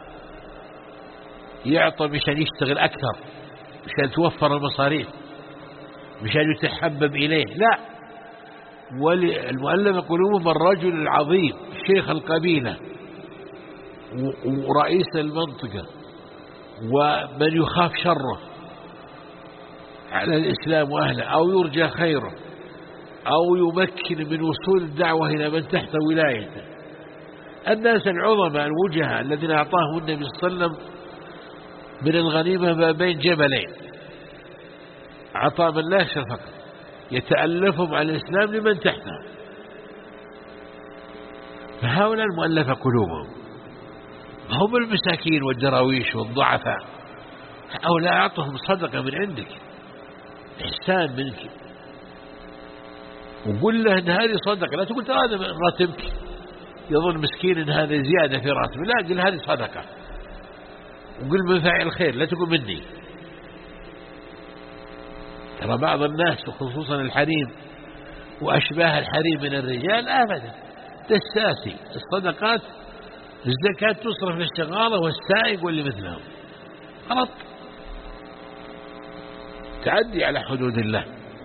يعطى مشان يشتغل أكثر، مشان توفر المصاريف، مشان يتحبب إليه، لا. والمؤلف قلوبهم الرجل العظيم شيخ القبيلة ورئيس المنطقة ومن يخاف شره على الإسلام وأهله أو يرجى خيره أو يمكن من وصول الدعوة إلى من تحت ولايته. الناس العظماء الوجهاء الذين أعطاهم النبي صلى الله عليه وسلم من الغنيمة ما بين جبلين، عطاء من لا يخشى الفقر، يتألفهم على الإسلام لمن تحتهم. فهؤلاء المؤلفة قلوبهم هم المساكين والدراويش والضعفاء. هؤلاء أعطهم صدقة من عندك، إحسان منك. وقل له إن هذه صدقة، لا تقول هذا راتبك يظن مسكين إن هذا زيادة في راتبه، لا، قل هذه صدقة، وقل من فاعل خير، لا تقول مني. ترى بعض الناس وخصوصا الحريم وأشباه الحريم من الرجال أبدا دساسي، الصدقات الزكاة تصرف للشغالة والسائق واللي مثلهم، غلط، تعدي على حدود الله،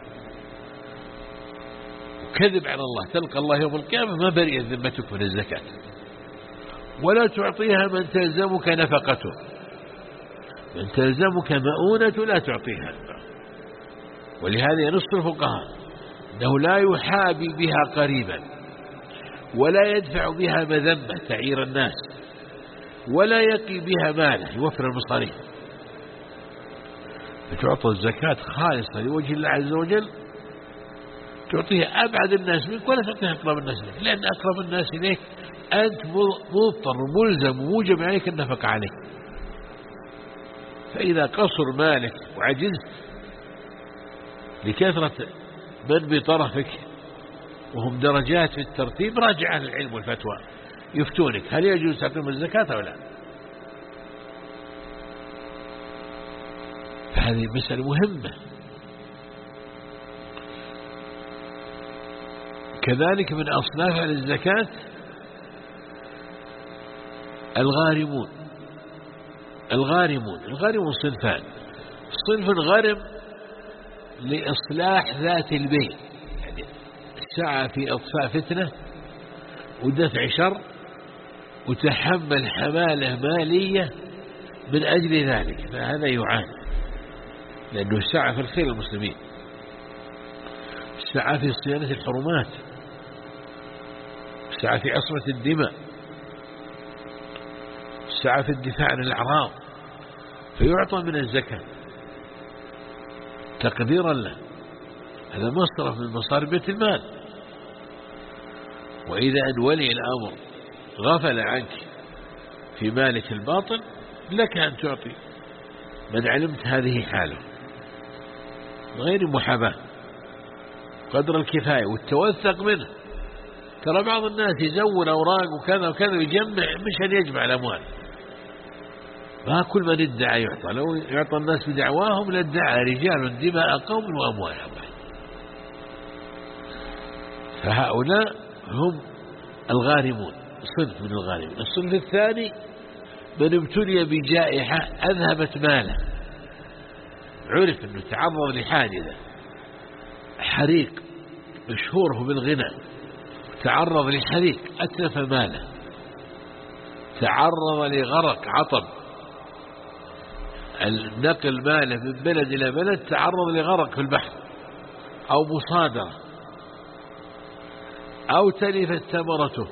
كذب على الله، تلقى الله يوم القيامة ما برئت ذمتك من الزكاة، ولا تعطيها من تلزمك نفقته، من تلزمك مؤونة لا تعطيها. ولهذا ينص الفقهاء أنه لا يحابي بها قريبا، ولا يدفع بها مذمة تعير الناس، ولا يقي بها ماله يوفر المصاريف، فتعطى الزكاة خالصة لوجه الله عز وجل، تعطيها أبعد الناس منك ولا تعطيها أقرب الناس إليك، لأن أقرب الناس إليك أنت مضطر ملزم وموجب عليك النفقة عليه. فإذا قصر مالك وعجزت لكثرة من بطرفك وهم درجات في الترتيب، راجع أهل العلم والفتوى يفتونك هل يجوز تعطيهم الزكاة أو لا. فهذه مسألة مهمة. كذلك من أصناف الزكاة الغارمون. الغارمون صنفان: صنف غرم لإصلاح ذات البين، يعني سعى في إطفاء فتنة ودفع شر وتحمل حمالة مالية من أجل ذلك، فهذا يعاني لأنه سعى في الخير المسلمين، سعى في صيانة الحرمات، سعى في عصمة الدماء، سعى في الدفاع عن الأعراض، فيعطى من الزكاة تقديرا له، هذا مصرف من مصارف بيت المال. وإذا أن ولي الأمر غفل عنك في مالك الباطن لك أن تعطي من علمت هذه حاله غير محاباة، قدر الكفاية والتوثق منه. ترى بعض الناس يزور أوراق وكذا وكذا ويجمع مش أن يجمع الأموال، ما كل من ادعى يعطى، لو يعطى الناس بدعواهم لادعى رجال دماء قوم وأموالهم. فهؤلاء هم الغارمون، صنف من الغارمين. الصنف الثاني من ابتلي بجائحة أذهبت ماله، عرف أنه تعرض لحادثة حريق مشهوره بالغنى، تعرض لحريق أتلف ماله، تعرض لغرق عطب، النقل ماله من بلد إلى بلد، تعرض لغرق في البحر أو مصادرة أو تلفت ثمرته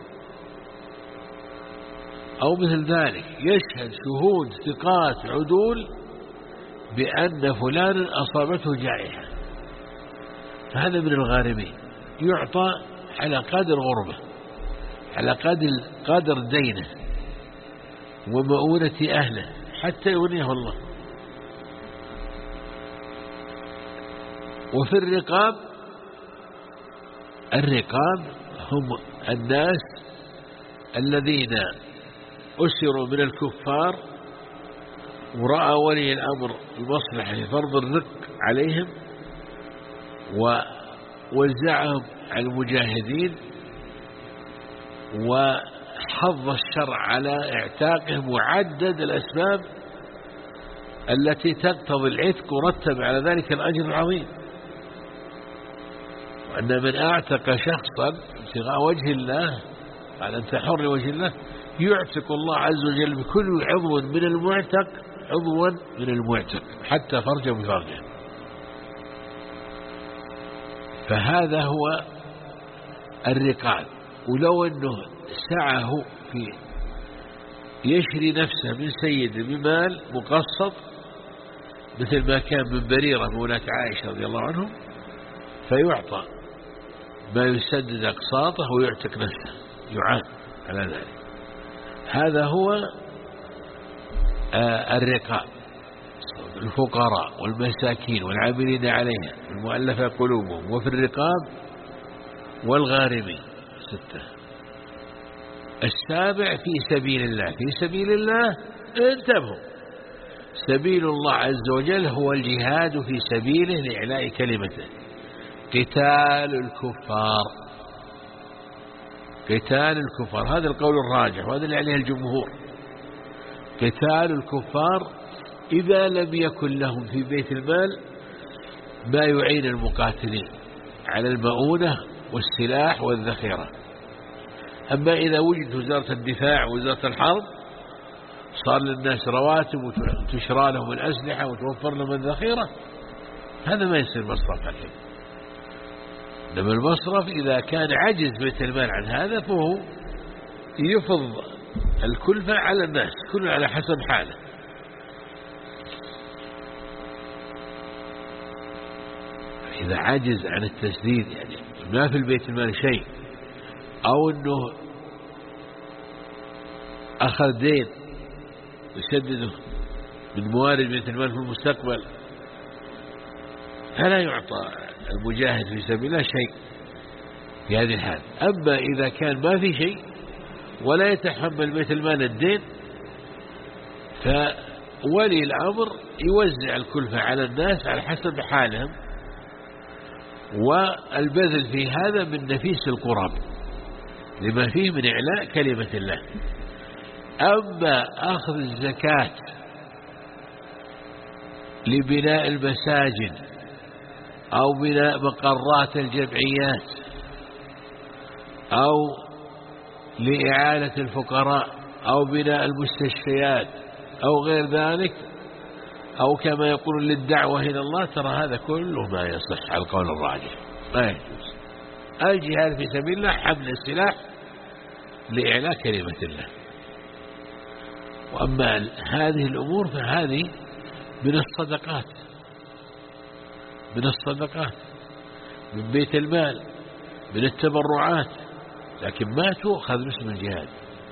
أو مثل ذلك، يشهد شهود ثقات عدول بأن فلان أصابته جائحة، فهذا من الغارمين، يعطى على قدر غربة، على قدر دينه ومؤونة أهله حتى يغنيه الله. وفي الرقاب هم الناس الذين أسروا من الكفار ورأى ولي الأمر المصلحة في فرض الرق عليهم ووزعهم على المجاهدين وحظ الشرع على اعتاقهم وعدد الأسباب التي تقتضي العتق ورتب على ذلك الأجر العظيم. وأن من أعتق شخصا ابتغاء وجه الله على أن تحر لوجه الله يعتق الله عز وجل بكل عضو من المعتق حتى فرجه بفرجه. فهذا هو الرقاب. ولو أنه سعه في يشري نفسه من سيد بمال مقسط مثل ما كان من بريرة مولاة عائشة رضي الله عنهم، فيعطى ما يسدد أقساطه ويعتق نفسه، يعان على ذلك. هذا هو الرقاب، الفقراء والمساكين والعاملين عليها والمؤلفة قلوبهم. وفي الرقاب والغارمي 6. السابع في سبيل الله. في سبيل الله انتبهوا، سبيل الله عز وجل هو الجهاد في سبيله لإعلاء كلمته، قتال الكفار، قتال الكفار، هذا القول الراجح وهذا اللي عليه الجمهور. قتال الكفار إذا لم يكن لهم في بيت المال ما يعين المقاتلين على المؤونة والسلاح والذخيرة. أما إذا وجد وزارة الدفاع ووزارة الحرب صار للناس رواتب وتشرى لهم الأسلحة وتوفر لهم الذخيرة، هذا ما يصير مصرف عليه. لما المصرف إذا كان عجز بيت المال عن هذا فهو يفض الكلفة على الناس، كل على حسب حاله. إذا عجز عن التسديد، يعني ما في البيت المال شيء، أو أنه أخذ دين يسدده من موارد بيت المال في المستقبل، فلا يعطى المجاهد في سبيل الله شيء في هذه الحال. أما إذا كان ما في شيء ولا يتحمل بيت المال الدين، فولي الأمر يوزع الكلفة على الناس على حسب حالهم، والبذل في هذا من نفيس القرب لما فيه من إعلاء كلمة الله. أما أخذ الزكاة لبناء المساجد أو بناء مقرات الجمعيات أو لإعانة الفقراء أو بناء المستشفيات أو غير ذلك، أو كما يقولون للدعوة إلى الله، ترى هذا كله ما يصح على القول الراجح، ما يجوز. الجهاد في سبيل الله حمل السلاح لإعلاء كلمة الله. وأما هذه الأمور فهذه من الصدقات، من الصدقات، من بيت المال، من التبرعات، لكن ما تؤخذ باسم الجهاد.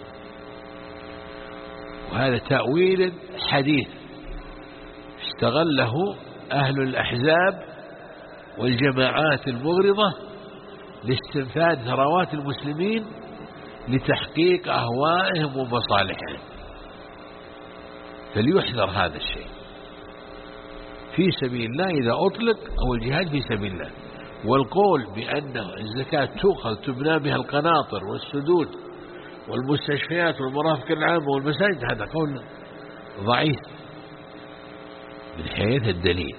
وهذا تأويل حديث استغله أهل الأحزاب والجماعات المغرضة لاستنفاد ثروات المسلمين لتحقيق أهوائهم ومصالحهم، فليحذر هذا الشيء. في سبيل الله إذا أطلق أو الجهاد في سبيل الله، والقول بأن الزكاة تؤخذ تبنى بها القناطر والسدود والمستشفيات والمرافق العامة والمساجد، هذا قول ضعيف من حيث الدليل.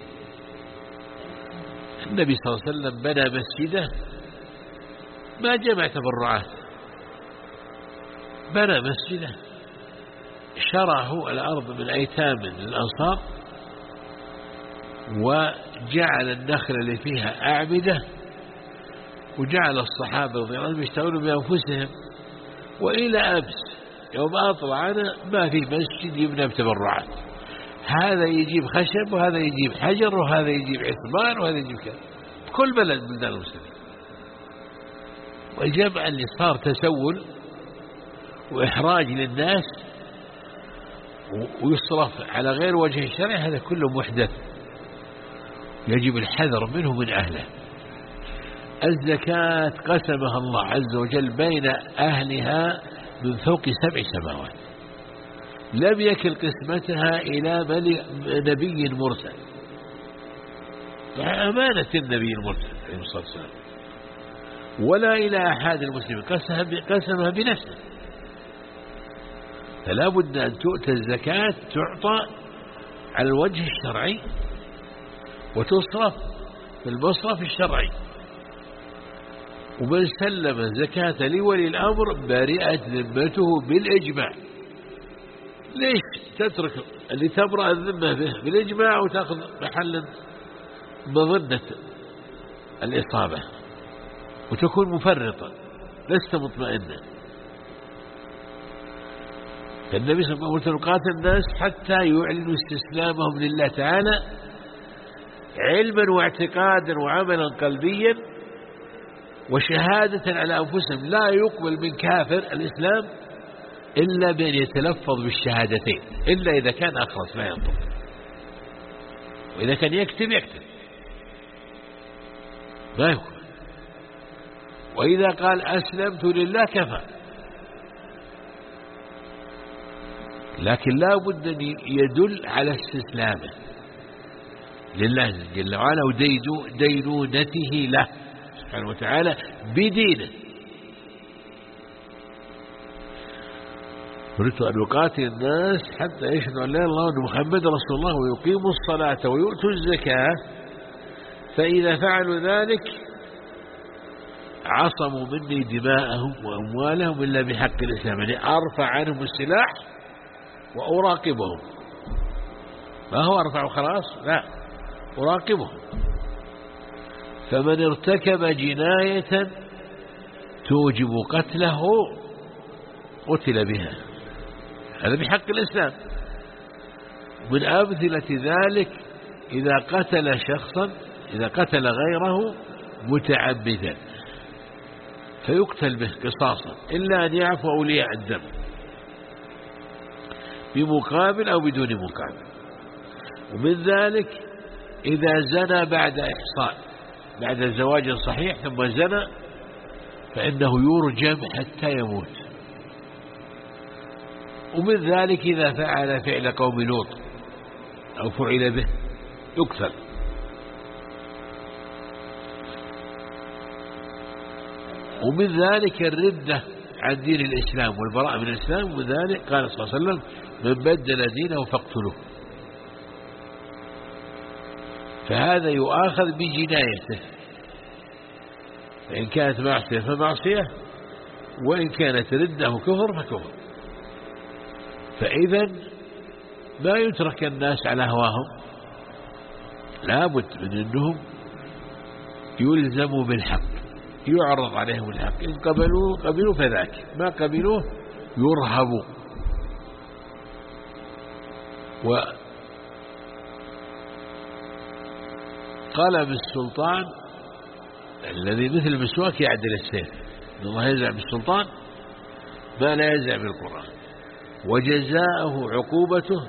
النبي صلى الله عليه وسلم بنى مسجده ما جمع تبرعات، بنى مسجده شرعه الأرض من أيتام للأنصار، وجعل النخل اللي فيها أعمدة، وجعل الصحابة رضي الله عنهم يشتغلوا بأنفسهم. وإلى أمس يوم أطلعنا ما في مسجد يبنى بتبرعات، هذا يجيب خشب وهذا يجيب حجر وهذا يجيب عثمان وهذا يجيب كذا، كل بلد من بلدان المسلمين. والجمع اللي صار تسول وإحراج للناس ويصرف على غير وجه الشرع، هذا كله محدث يجب الحذر منه من أهله. الزكاة قسمها الله عز وجل بين أهلها من فوق 7 سماوات، لم يكل قسمتها إلى نبي مرسل، أمانة النبي المرسل عليه الصلاة والسلام، ولا إلى أحد المسلمين، قسمها بنفسه. فلا بد أن تؤتى الزكاة تعطى على الوجه الشرعي وتصرف في المصرف الشرعي. ومن سلم الزكاة لولي الأمر برئت ذمته بالإجماع. ليش تترك اللي تبرأ الذمة به بالإجماع وتأخذ محل مظنة الإصابة وتكون مفرطا لست مطمئنا؟ فالنبي صلى الله عليه وسلم قاتل الناس حتى يعلنوا استسلامهم لله تعالى علما واعتقادا وعملا قلبيا وشهادة على أنفسهم. لا يقبل من كافر الإسلام إلا بأن يتلفظ بالشهادتين، إلا إذا كان أخرس لا ينطق، وإذا كان يكتب ما يقبل. وإذا قال أسلمت لله كفى. لكن لا بد أن يدل على استسلامه لله جل وعلا ودينونته له سبحانه وتعالى بدينه. أردت أن أقاتل الناس حتى يشهدوا أن لا إله إلا الله وأن محمد رسول الله ويقيموا الصلاة ويؤتوا الزكاة، فإذا فعلوا ذلك عصموا مني دماءهم وأموالهم إلا بحق الإسلام، يعني أرفع عنهم السلاح وأراقبهم. ما هو أرفع خلاص، لا، أراقبهم. فمن ارتكب جناية توجب قتله قتل بها، هذا بحق الإسلام. من أمثلة ذلك إذا قتل شخصا، إذا قتل غيره متعمدا فيقتل به قصاصا إلا أن يعفو أولياء الدم بمقابل أو بدون مقابل. ومن ذلك إذا زنى بعد إحصان، بعد زواج صحيح ثم زنى، فإنه يرجم حتى يموت. ومن ذلك إذا فعل فعل قوم لوط أو فعل به يقتل. ومن ذلك الردة عن دين الإسلام والبراءة من الإسلام، ومن ذلك قال صلى الله عليه وسلم من بدل دينه فاقتلوه، فهذا يؤاخذ بجنايته، فإن كانت معصية فمعصية، وإن كانت ردة وكفر فكفر. فإذا ما يترك الناس على هواهم، لابد من أنهم يلزموا بالحق، يعرض عليهم الحق، إن قبلوا فذاك، ما قبلوه يرهبوا. وقلم السلطان الذي مثل المسواك يعدل السيف، إن الله يزع بالسلطان ما لا يزع بالقرآن. وجزاءه عقوبته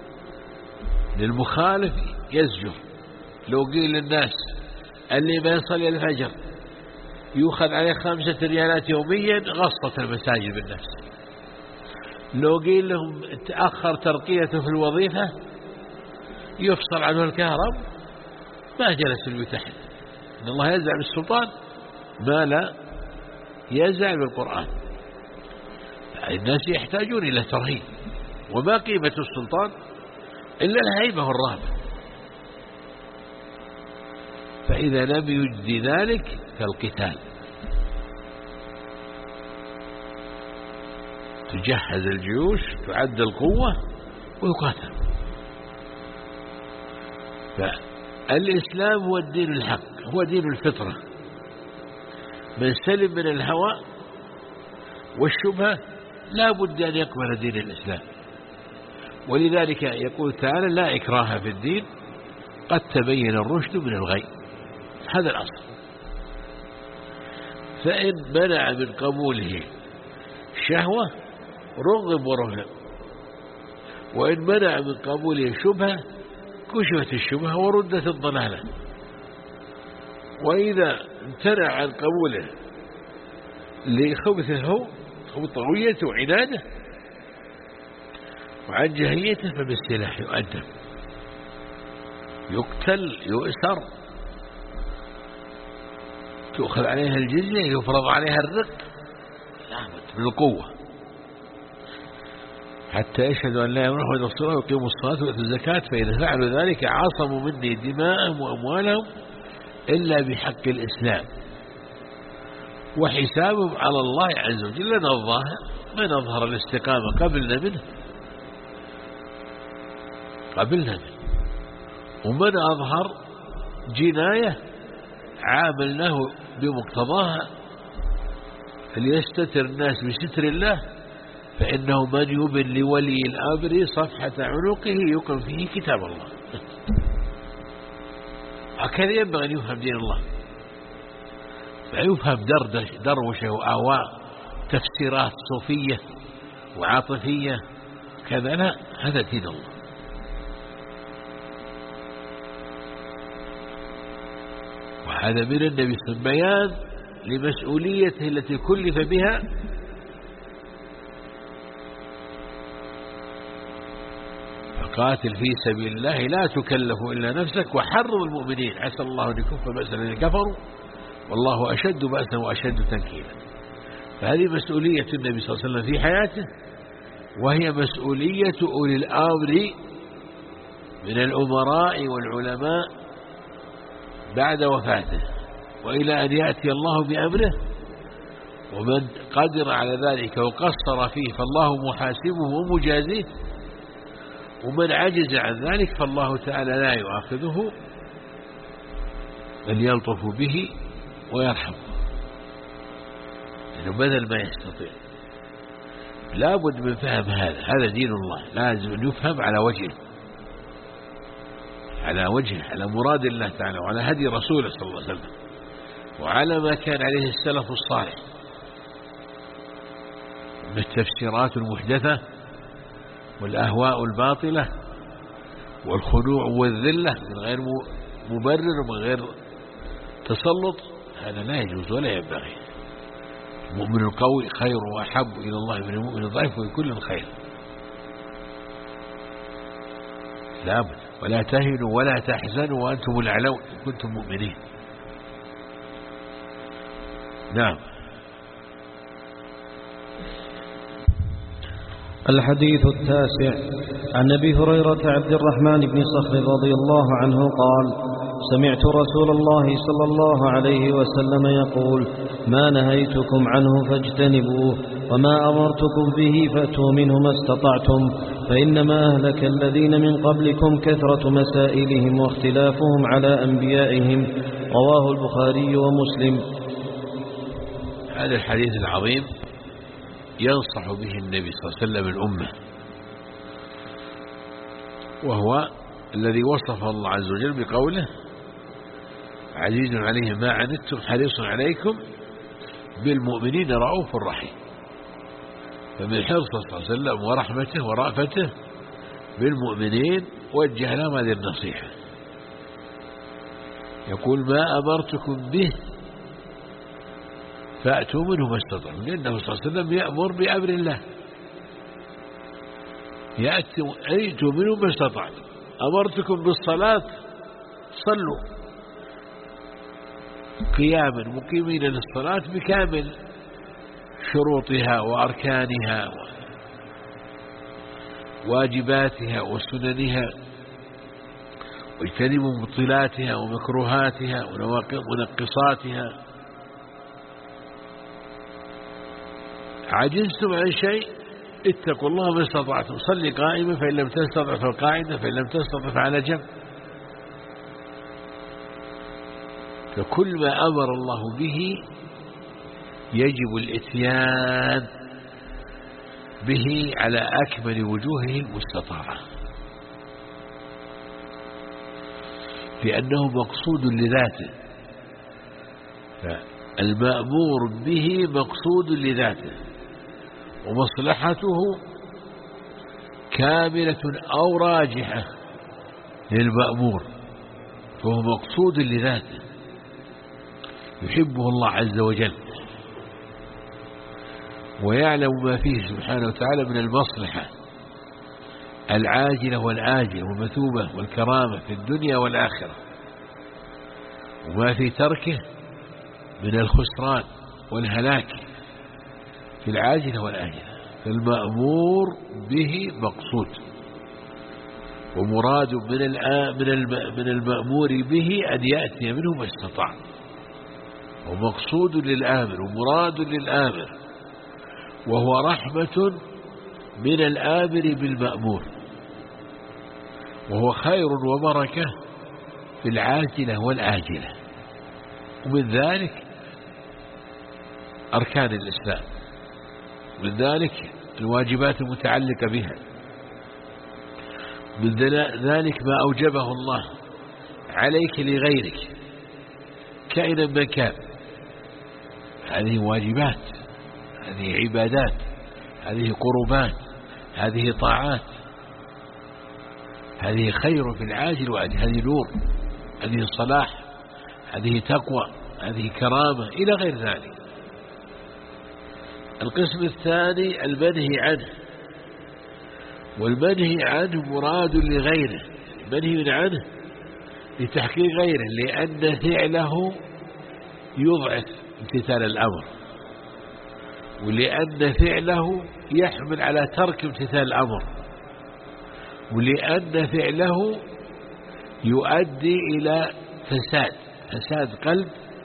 للمخالف يزجر. لو قيل للناس اللي ما يصلي الفجر يؤخذ عليه 5 ريالات يوميا غصة المساجد بالناس، لو قيل لهم تأخر ترقيته في الوظيفة يفصل عنه الكهرب، ما جلس المتحد. إن الله يزع بالسلطان ما لا يزع بالقرآن. الناس يحتاجون إلى ترهيب، وما قيمة السلطان إلا الهيبة والرهبة. فإذا لم يجد ذلك فالقتال، تجهز الجيوش، تعد القوة ويقاتل. فالإسلام هو الدين الحق، هو دين الفطرة. من سلم من الهوى والشبهة لا بد أن يقبل دين الإسلام. ولذلك يقول تعالى لا إكراه في الدين قد تبين الرشد من الغي، هذا الأصل. فإن منع من قبوله شهوة رغب ورهب، وإن منع من قبوله شبهة كشفت الشبهة وردت الضلالة. وإذا امتنع عن قبوله لخبثه وطغيته وعناده وعن جهيته فبالسلاح يؤدب، يقتل، يؤسر، تؤخذ عليها الجزية، يفرض عليها الرق، لابد من القوة حتى يشهدوا أن لا إله إلا الله وحده لا يقيموا الصلاة ويؤتوا الزكاة، فإذا فعلوا ذلك عصموا مني دماءهم وأموالهم إلا بحق الإسلام، وحسابهم على الله عز وجل. لنا الظاهر من أظهر الاستقامة قبلنا منه، ومن أظهر جناية عاملناه بمقتضاها ليستتر الناس بستر الله، فإنه من يبن لولي الأمر صفحة عنقه يقم فيه كتاب الله. هكذا ينبغي أن يفهم دين الله، فيفهم دروشة وآواء تفسيرات صوفية وعاطفية كذا، لا، هذا دين الله. وهذا من النبي صلى الله عليه وسلم بيان لمسؤوليته التي كلف بها، فقاتل في سبيل الله لا تكلف إلا نفسك وحرض المؤمنين عسى الله أن يكف بأس الذين كفروا والله أشد بأسا وأشد تنكيلا. فهذه مسؤولية النبي صلى الله عليه وسلم في حياته، وهي مسؤولية أولي الأمر من الأمراء والعلماء بعد وفاته، وإلى أن يأتي الله بأمره، ومن قدر على ذلك وقصر فيه فالله محاسبه ومجازيه، ومن عجز عن ذلك فالله تعالى لا يؤاخذه بل يلطف به ويرحمه، لأنه بدل ما يستطيع. لا بد من فهم هذا دين الله، لازم يفهم على وجهه، على مراد الله تعالى، وعلى هدي رسوله صلى الله عليه وسلم، وعلى ما كان عليه السلف الصالح من التفسيرات المحدثة والأهواء الباطلة والخنوع والذلة من غير مبرر ومن غير تسلط. هذا لا يجوز ولا ينبغي. المؤمن القوي خير وأحب إلى الله من المؤمن الضعيف وكل خير. لا بد، ولا تهنوا ولا تحزنوا وأنتم الأعلون إن كنتم مؤمنين. نعم.
الحديث التاسع عن أبي هريرة عبد الرحمن بن صخر رضي الله عنه قال: سمعت رسول الله صلى الله عليه وسلم يقول: ما نهيتكم عنه فاجتنبوه، وما أمرتكم به فأتوا منه ما استطعتم، فإنما أهلك الذين من قبلكم كثرة مسائلهم واختلافهم على أنبيائهم. رواه البخاري ومسلم.
هذا الحديث العظيم ينصح به النبي صلى الله عليه وسلم الأمة، وهو الذي وصف الله عز وجل بقوله: عزيز عليه ما عنتم حريص عليكم بالمؤمنين رؤوف رحيم. فمن حرصه صلى الله عليه وسلم ورحمته ورأفته بالمؤمنين وجه لهم هذه النصيحة. يقول: ما أمرتكم به فأتوا منه ما استطعتم، لأنه صلى الله عليه وسلم يأمر بأمر الله، أتوا منه ما استطعتم. أمرتكم بالصلاة صلوا قياما مقيمين للصلاة بكامل شروطها وأركانها وواجباتها وسننها، واجتنبوا مبطلاتها ومكروهاتها ونقصاتها. عجزتم عن شيء اتقوا الله ما استطعتم، صل قائما فإن لم تستطع فقاعدا فإن لم تستطع فعلى جنب. فكل ما أمر الله به يجب الاتيان به على أكمل وجوهه المستطاعة، لأنه مقصود لذاته، فالمأمور به مقصود لذاته ومصلحته كاملة أو راجحة للمأمور، فهو مقصود لذاته يحبه الله عز وجل ويعلم ما فيه سبحانه وتعالى من المصلحة العاجلة والآجلة والمثوبة والكرامة في الدنيا والآخرة، وما في تركه من الخسران والهلاك في العاجلة والآجلة. فالمأمور به مقصود، ومراد من المأمور به أن يأتي منه ما استطاع، ومقصود للآمر ومراد للآمر، وهو رحمة من الآمر بالمأمور، وهو خير وبركة في العاجلة والآجلة. ومن ذلك أركان الإسلام، من ذلك الواجبات المتعلقة بها، من ذلك ما أوجبه الله عليك لغيرك كائنا من كان. هذه واجبات، هذه عبادات، هذه قربات، هذه طاعات، هذه خير في العاجل وهذه نور، هذه صلاح، هذه تقوى، هذه كرامة إلى غير ذلك. القسم الثاني المنهي عنه، والمنهي عنه مراد لغيره، منهي عنه لتحقيق غيره، لأن فعله يضعف امتثال الأمر، ولأن فعله يحمل على ترك امتثال الأمر، ولأن فعله يؤدي إلى فساد قلب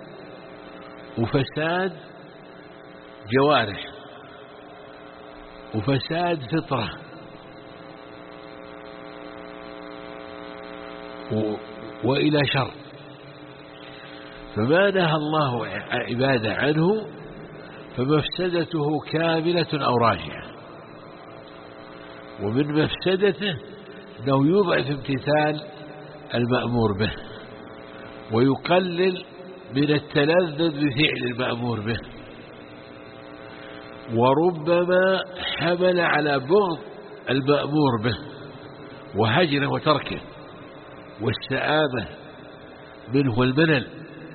وفساد جوارح وفساد فطرة وإلى شر. فما نهى الله عباده عنه فمفسدته كاملة أو راجعة، ومن مفسدته أنه يضعف امتثال المأمور به ويقلل من التلذذ بفعل المأمور به، وربما حمل على بغض المأمور به وهجره وتركه والسآمة منه والملل.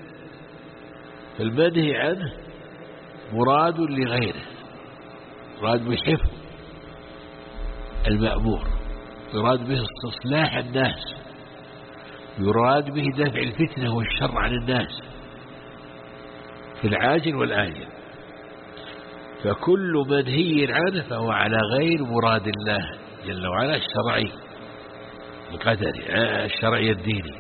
فالمنهي عنه مراد لغيره، مراد بحفظ المأمور، يراد به استصلاح الناس، يراد به دفع الفتنة والشر عن الناس في العاجل والآجل. فكل منهي عنه فهو على غير مراد الله جل وعلا الشرعي القدري الشرعي الديني،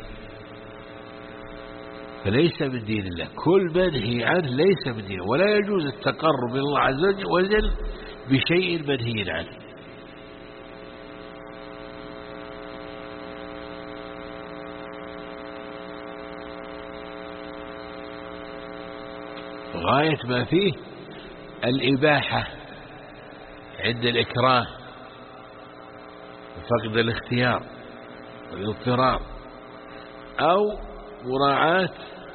فليس من دين الله. كل منهي عنه ليس من دينه، ولا يجوز التقرب إلى الله عز وجل بشيء منهي عنه. غاية ما فيه الإباحة عند الإكراه وفقد الاختيار والاضطرار، أو مراعاة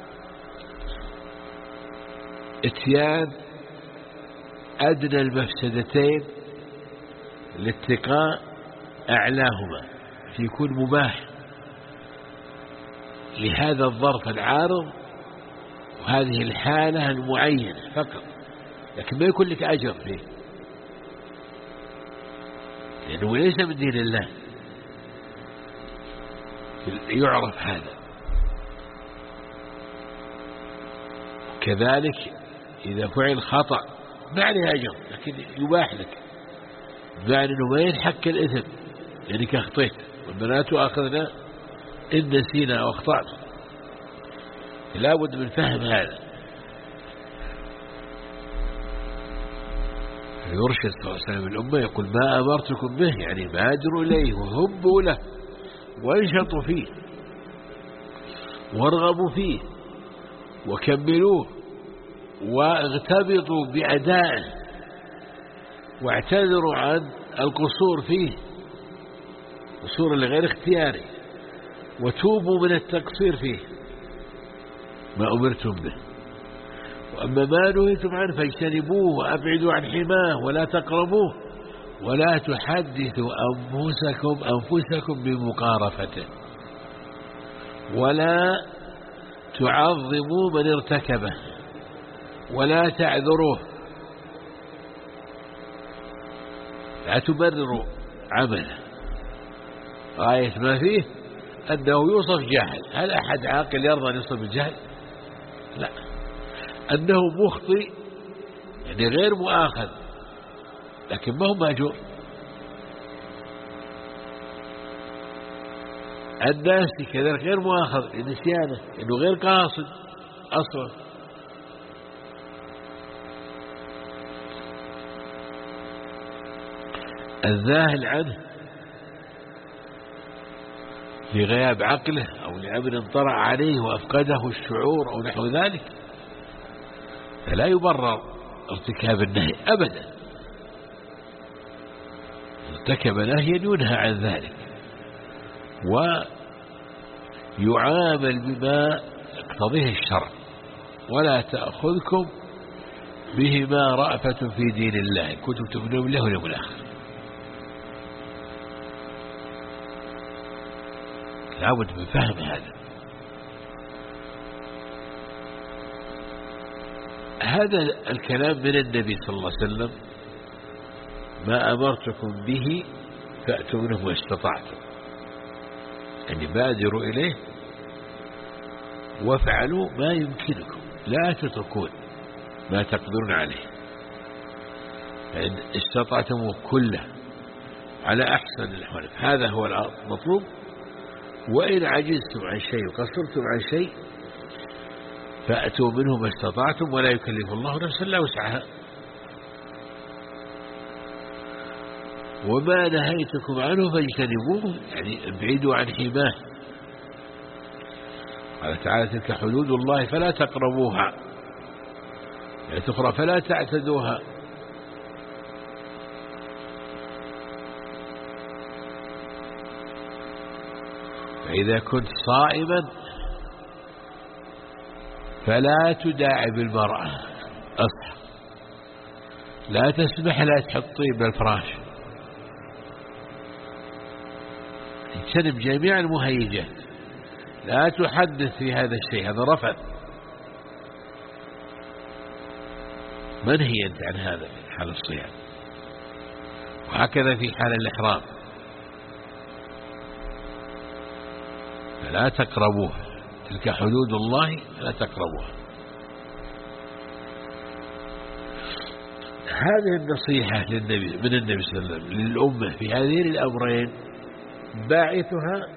اتيان أدنى المفسدتين لاتقاء أعلاهما، فيكون مباح لهذا الظرف العارض وهذه الحالة المعينة فقط، لكن ما يكون لك أجر فيه لأنه ليس من دين الله. يعرف هذا. كذلك إذا فعل خطأ ما عليه أجر لكن يباح لك، بمعنى أنه ما ينحك الإثم لأنك أخطيت، والبنات أخذنا إن نسينا أو أخطأنا. لا بد من فهم هذا. يرشد صلى الله عليه وسلم الأمة يقول ما أمرتكم به، يعني بادروا إليه وهبوا له وانشطوا فيه وارغبوا فيه وكملوه واغتبطوا بأدائه واعتذروا عن القصور فيه، قصور لغير اختياري، وتوبوا من التقصير فيه ما أمرتم به. وأما ما نهيتم عنه فاجتنبوه وأبعدوا عن حماه ولا تقربوه ولا تحدثوا أنفسكم بمقارفته ولا تعظموا من ارتكبه ولا تعذروه، لا تبرروا عمله. غاية ما فيه أنه يوصف جاهل. هل أحد عاقل يرضى أن يوصف الجهل؟ لا. أنه مخطئ يعني غير مؤاخذ لكن ما هو مأجور. الناس كذلك غير مؤاخذ لنسيانه إنه غير قاصد أصلا. الذاهل عنه لغياب عقله أو لأمر طرأ عليه وأفقده الشعور أو نحو ذلك فلا يبرر ارتكاب النهي أبدا. ارتكب نهيا ينهى عن ذلك ويعامل بما يقتضيه الشرع، ولا تأخذكم بهما رأفة في دين الله كنتم تؤمنون بالله واليوم الآخر. لابد من فهم هذا. هذا الكلام من النبي صلى الله عليه وسلم: ما أمرتكم به فأتوا منه ما استطعتم، يعني بادروا إليه وافعلوا ما يمكنكم، لا تتركون ما تقدرون عليه، فإن استطعتم كله على أحسن الأحوال هذا هو المطلوب. وإن عجزتم عن شيء وقصرتم عن شيء فأتوا منه ما استطعتم، ولا يكلف الله نفسا إلا وسعها. وما نهيتكم عنه فاجتنبوه، يعني ابعدوا عن حماه. قال تعالى: تلك حدود الله فلا تقربوها، يعني تقرأ فلا تعتدوها. فإذا كنت صائما فلا تداعب المرأة، أصح، لا تسمح لا تحط طيب بالفراش، اجتنب جميع المهيجات، لا تحدث في هذا الشيء، هذا رفث، منهي أنت عن هذا في حال الصيام، وهكذا في حال الإحرام، فلا تقربوه، تلك حدود الله فلا تقربوها. هذه النصيحة للنبي من النبي صلى الله عليه وسلم للأمة في هذين الأمرين باعثها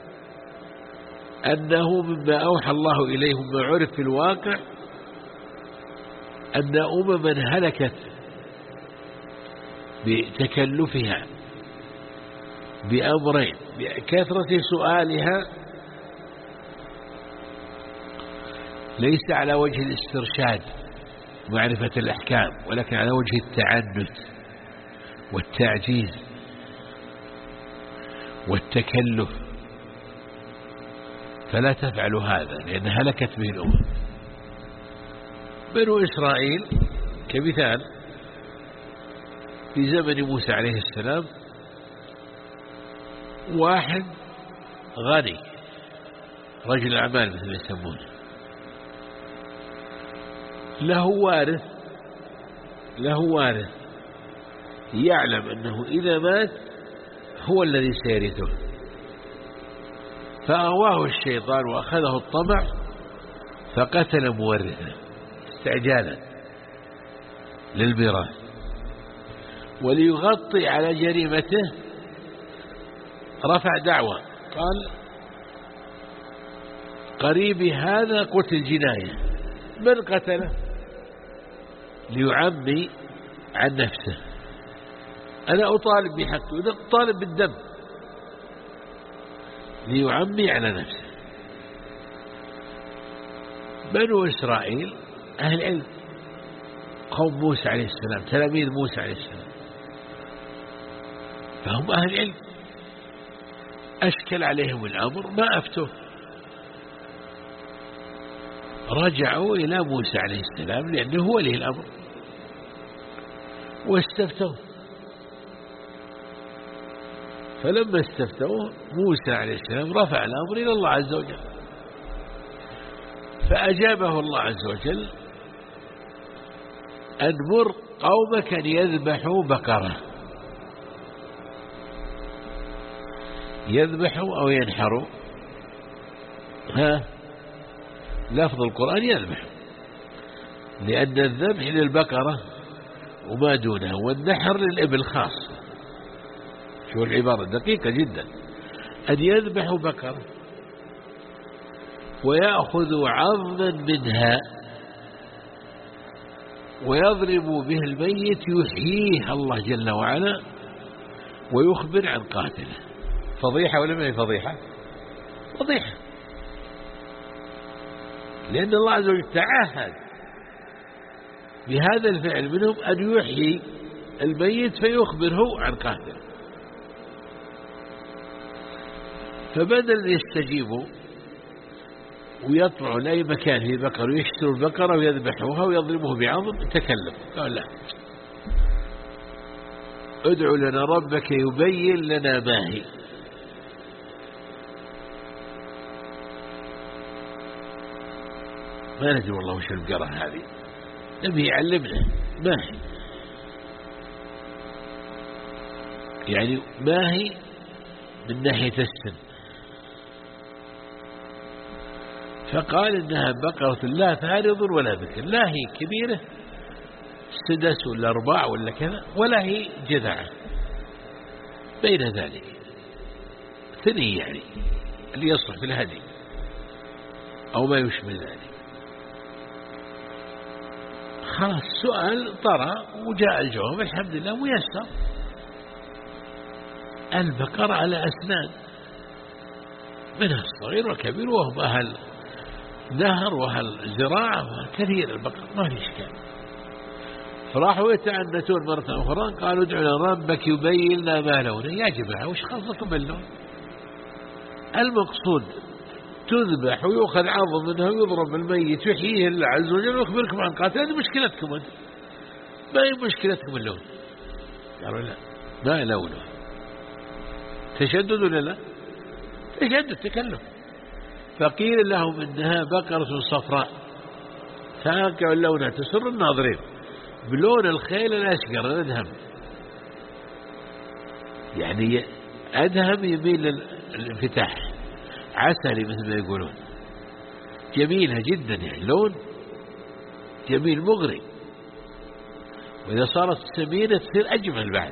أنه مما أوحى الله إليهم ما عرف في الواقع أن أمما هلكت بتكلفها بأمرين: بكثرة سؤالها ليس على وجه الاسترشاد معرفة الأحكام، ولكن على وجه التعنت والتعجيز والتكلف، فلا تفعلوا هذا لأن هلكت به الأمم. بنو إسرائيل كمثال في زمن موسى عليه السلام، واحد غني رجل أعمال مثل يسمونه، له وارث يعلم أنه إذا مات هو الذي سيرثه، فأغواه الشيطان وأخذه الطمع فقتل مورثه استعجالا للميراث، وليغطي على جريمته رفع دعوة قال: قريبي هذا قتل جناية، من قتله؟ ليعمي عن نفسه، أنا أطالب بحقه، أطالب بالدم، ليعمي على نفسه. بنو إسرائيل أهل علم، قوم موسى عليه السلام، تلاميذ موسى عليه السلام، فهم أهل علم، أشكل عليهم الأمر ما أفتوه، رجعوا إلى موسى عليه السلام لأنه هو له الأمر واستفتوه. فلما استفتوه موسى عليه السلام رفع الأمر إلى الله عز وجل، فأجابه الله عز وجل: أنمر قومك أن يذبحوا بقرة، يذبحوا أو ينحروا، لفظ القرآن يذبح، لأن الذبح للبقرة وما دونها، والنحر للإبل خاص. شو العبارة دقيقة جدا، أن يذبحوا بقرة ويأخذوا عظما منها ويضربوا به الميت يحييه الله جل وعلا ويخبر عن قاتله. فضيحة ولا ما هي فضيحة؟ فضيحة، لأن الله عز وجل تعهد بهذا الفعل منهم أن يحيي الميت فيخبره عن قاتله، فبدل يستجيبوا ويطلعوا لأي مكان في بقر ويشتروا البقرة ويذبحوها ويضربوه بعظم، تكلم قال: لا، ادعوا لنا ربك يبين لنا ما هي. ما ندري والله وش البقرة هذه، نبي يعلمنا ما هي، يعني ما هي من ناحية السن. فقال إنها بقرة لا فارض ولا بكر، لا هي كبيرة سدس ولا رباع ولا كذا، ولا هي جذعة، بين ذلك ثني يعني اللي يصلح في الهدي أو ما يشبه ذلك. خلاص سؤال طرأ وجاء الجواب الحمد لله ميسر. البقر على أسنان، منها الصغير والكبير، وهم أهل نهر وأهل زراعة كثير البقر ما في إشكال. فراحوا يتعنتون مرة أخرى قالوا ادعوا لنا ربك يبين لنا ما لونه. يا جماعة وش خاصكم باللون؟ المقصود تذبح ويؤخذ عظم منها ويضرب الميت ويحييه الله عز وجل ويخبركم عن قاتل. هذه مشكلتكم أنت، ما هي مشكلتكم اللون. قالوا لا ما لونه. تشدد ولا لا؟ تشدد تكلف. فقيل لهم إنها بقرة صفراء فاقع لونها تسر الناظرين، بلون الخيل الأشقر الأدهم، يعني أدهم يميل للانفتاح، عسلي مثل ما يقولون، جميلة جدا، يعني لون جميل مغري، وإذا صارت سمينة تصير أجمل بعد.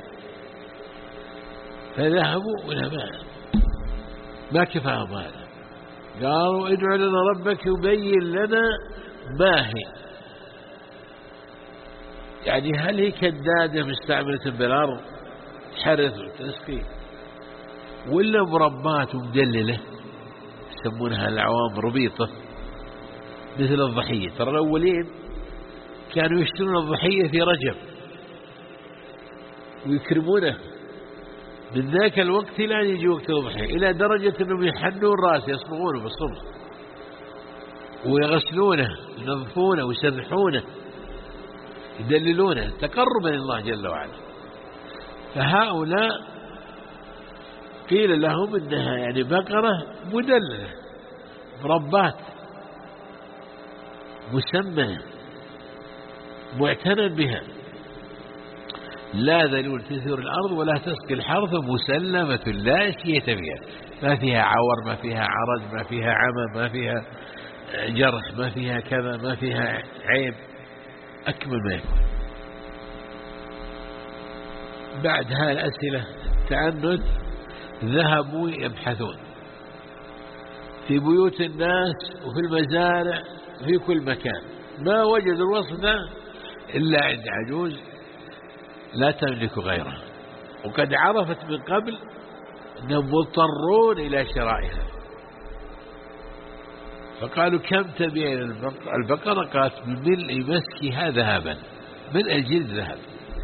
فذهبوا ولا ما كفاهم هذا، قالوا ادعوا لنا ربك يبين لنا ما هي، يعني هل هي كدادة مستعملة بالأرض حرث وتسقي، ولا مربات ومدللة يسمونها العوام ربيطة مثل الضحية. ترى الأولين كانوا يشترون الضحية في رجب ويكرمونه من ذاك الوقت إلى أن يجي وقت الضحية، إلى درجة أنهم يحنون رأسه يصبغونه بالصبغ ويغسلونه ينظفونه ويسرحونه يدللونه تقربا إلى الله جل وعلا. فهؤلاء قيل لهم إنها يعني بقرة مدللة مربات مسمنة معتنى بها، لا ذلول تثير الأرض ولا تسقي الحرث مسلمة لا شية فيها، ما فيها عور، ما فيها عرج، ما فيها عمى، ما فيها جرح، ما فيها كذا، ما فيها عيب، أكمل ما يكون. بعد هذه الأسئلة التعنت ذهبوا يبحثون في بيوت الناس وفي المزارع وفي كل مكان، ما وجدوا الوصف ده إلا عند عجوز لا تملك غيرها، وقد عرفت من قبل أنهم مضطرون إلى شرائها. فقالوا كم تبيع البقرة؟ قالت بملء مسكها ذهبا، ملء الجلد ذهب.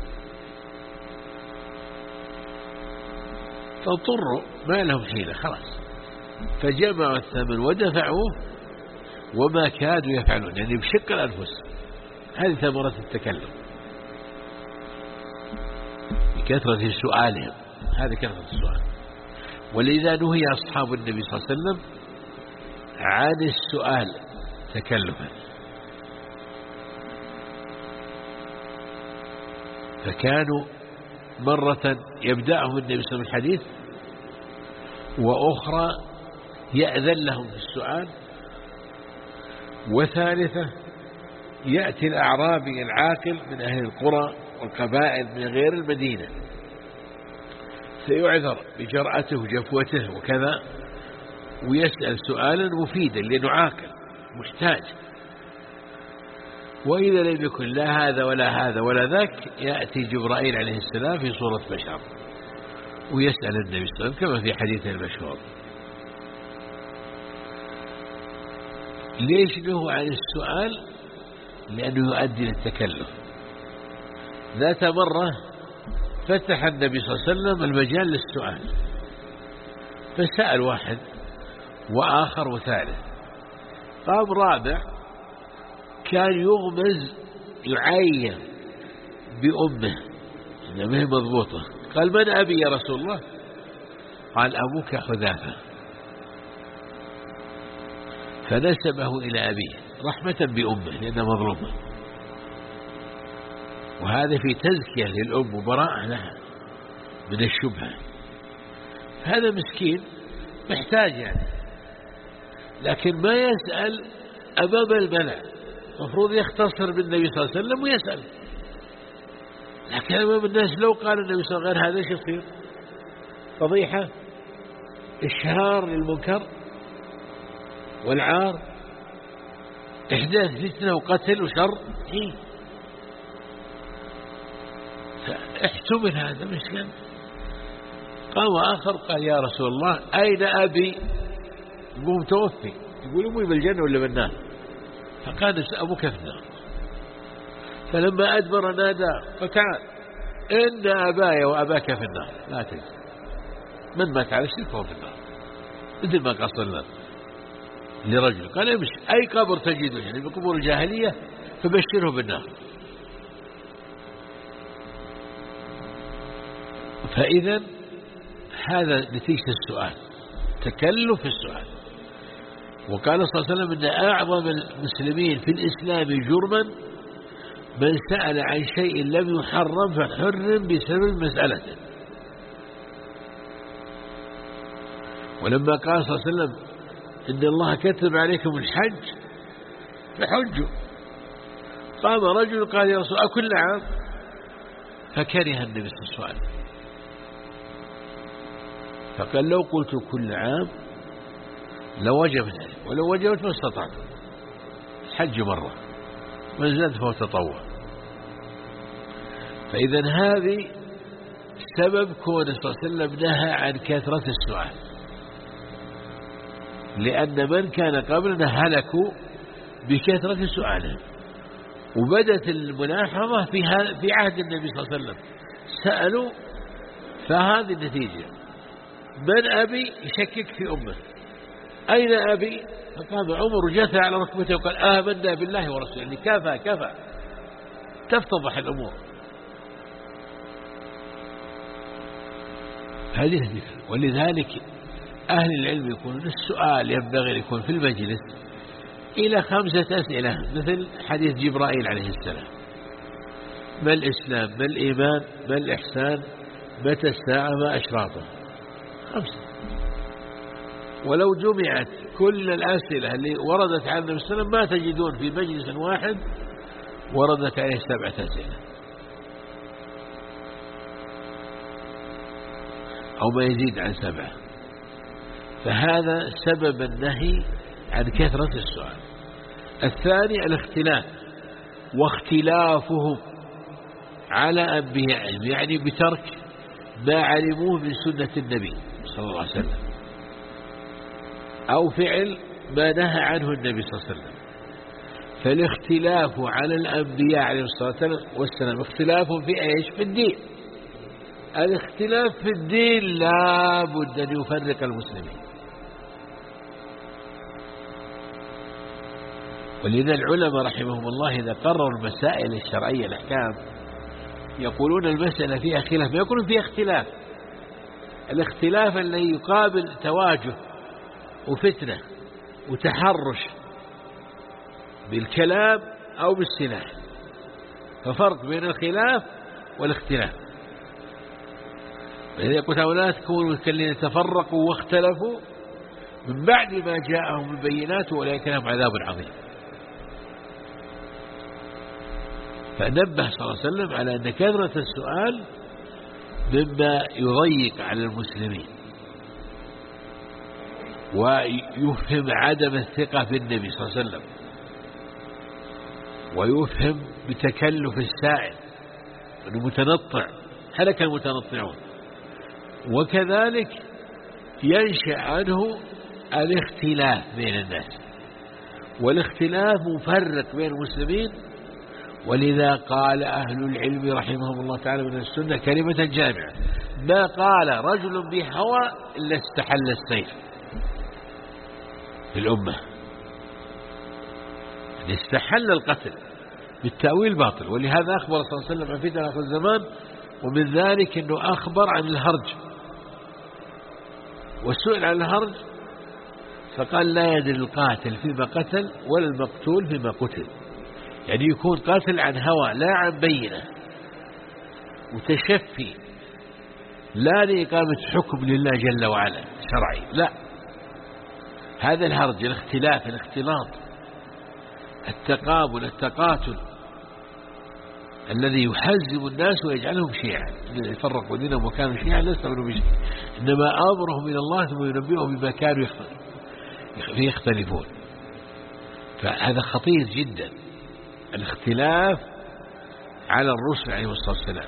فاضطروا ما لهم حيلة خلاص، فجمعوا الثمن ودفعوه وما كادوا يفعلون، يعني بشق الأنفس. هذه ثمرة التكلم بكثرة سؤالهم، هذه كثرة السؤال. ولذا نهي أصحاب النبي صلى الله عليه وسلم عن السؤال تكلفا، فكانوا مرة يبدأهم النبي صلى الله عليه وسلم الحديث، وأخرى يأذن لهم في السؤال، وثالثة يأتي الأعرابي العاقل من أهل القرى والقبائل من غير المدينة سيعذر بجرأته وجفوته وكذا، ويسأل سؤالا مفيدا لأنه عاقل محتاج. وإذا لم يكن لا هذا ولا هذا ولا ذاك، يأتي جبرائيل عليه السلام في صورة بشر ويسأل النبي صلى الله عليه وسلم كما في حديثه المشهور. ليش نهوا عن السؤال؟ لأنه يؤدي للتكلف. ذات مرة فتح النبي صلى الله عليه وسلم المجال للسؤال، فسأل واحد وآخر وثالث، قام رابع كان يغمز يعين بأمه إنما هي مضبوطة، قال من أبي يا رسول الله؟ قال أبوك حذافة، فنسبه إلى أبيه رحمة بأمه لأنه مظلومة. وهذا في تزكية للأم وبراءة لها من الشبهة. هذا مسكين محتاج يعني، لكن ما يسأل أمام الملأ، المفروض يختصر بالنبي صلى الله عليه وسلم ويسأل. لكن أمام الناس لو قال النبي صلى الله عليه وسلم غير هذا ايش يصير؟ فضيحة، إشهار للمنكر والعار، إحداث فتنة وقتل وشر. فاحتمل هذا مسكين. قام آخر قال يا رسول الله أين أبي؟ يقول متوفي، يقول أمي بالجنة ولا بالنار؟ فقال أبوك في النار. فلما أدبر نادى فتعال إن أباي وأباك في النار لا تنسى، من مات على الشرك فهو في النار، مثل ما قصرنا لرجل قال امشي أي قبر تجده يعني بقبور الجاهلية فبشره بالنار. فإذا هذا نتيجة السؤال، تكلف السؤال. وقال صلى الله عليه وسلم إن أعظم المسلمين في الإسلام جرما من سأل عن شيء لم يحرم فحرم بسبب مسألته. ولما قال صلى الله عليه وسلم إن الله كتب عليكم الحج فحجوا، قام رجل قال يا رسول أكل عام؟ فكره النبي صلى الله عليه وسلم، فقال لو قلت كل عام لوجبت، ولو وجبت ما استطعت، الحج مرة من زاد فهو تطوع. فإذا هذه سبب كون صلى الله عليه وسلم نهى عن كثرة السؤال، لأن من كان قبلنا هلكوا بكثرة سؤالهم. وبدت الملاحظة في عهد النبي صلى الله عليه وسلم، سألوا فهذه النتيجة. من أبي؟ يشكك في أمه. أين أبي؟ فقام عمر جثى على ركبته وقال آمنا بالله ورسوله، يعني كفى تفتضح الأمور. هذه الذكر. ولذلك أهل العلم يقولون السؤال ينبغي يكون في المجلس إلى 5 أسئلة، مثل حديث جبرائيل عليه السلام: ما الإسلام؟ ما الإيمان؟ ما الإحسان؟ متى الساعة؟ ما أشراطه؟ 5. ولو جمعت كل الأسئلة اللي وردت عن النبي صلى الله عليه وسلم ما تجدون في مجلس واحد وردت عليه 7 أسئلة أو ما يزيد عن 7. فهذا سبب النهي عن كثرة السؤال. الثاني الاختلاف، واختلافهم على أنبيائهم، يعني بترك ما علموه من سنة النبي صلى الله عليه وسلم، أو فعل ما نهى عنه النبي صلى الله عليه وسلم. فالاختلاف على الأنبياء عليه الصلاة والسلام اختلاف في إيش؟ في الدين. الاختلاف في الدين لا بد أن يفرق المسلمين. ولذا العلماء رحمهم الله إذا قرروا المسائل الشرعية الأحكام يقولون المسألة فيها خلاف، ما يقولون فيها اختلاف. الاختلاف الذي يقابل تواجه وفتنة وتحرش بالكلام أو بالسلاح، ففرق بين الخلاف والاختلاف. وإذا يقول هؤلاء تكونوا كالذين تفرقوا واختلفوا من بعد ما جاءهم البينات وأولئك لهم عذاب عظيم. فنبه صلى الله عليه وسلم على أن كثرة السؤال مما يضيق على المسلمين ويفهم عدم الثقة في النبي صلى الله عليه وسلم، ويفهم بتكلف السائل أنه متنطع، هلك المتنطعون. وكذلك ينشأ عنه الاختلاف بين الناس، والاختلاف مفرق بين المسلمين. ولذا قال أهل العلم رحمهم الله تعالى من السنة كلمة جامعة: ما قال رجل بهوى إلا استحل السيف في الأمة، يعني استحل القتل بالتأويل باطل. ولهذا أخبر صلى الله عليه وسلم عن فتنة آخر الزمان، ومن ذلك أنه أخبر عن الهرج، والسؤال عن الهرج فقال لا يدري القاتل فيما قتل ولا المقتول فيما قتل. يعني يكون قاتل عن هوى لا عن بينة، وتشفي، لا لإقامة حكم لله جل وعلا شرعي، لا، هذا الهرج، الاختلاف، الاختلاط، التقابل، التقاتل الذي يحزب الناس ويجعلهم شيعا، يفرقوا دينهم وكانوا شيعا ليس أمرهم بشيء، إنما أمرهم من الله ثم ينبئهم بما كانوا يختلفون. فهذا خطير جدا، الاختلاف على الرسل عليه الصلاة والسلام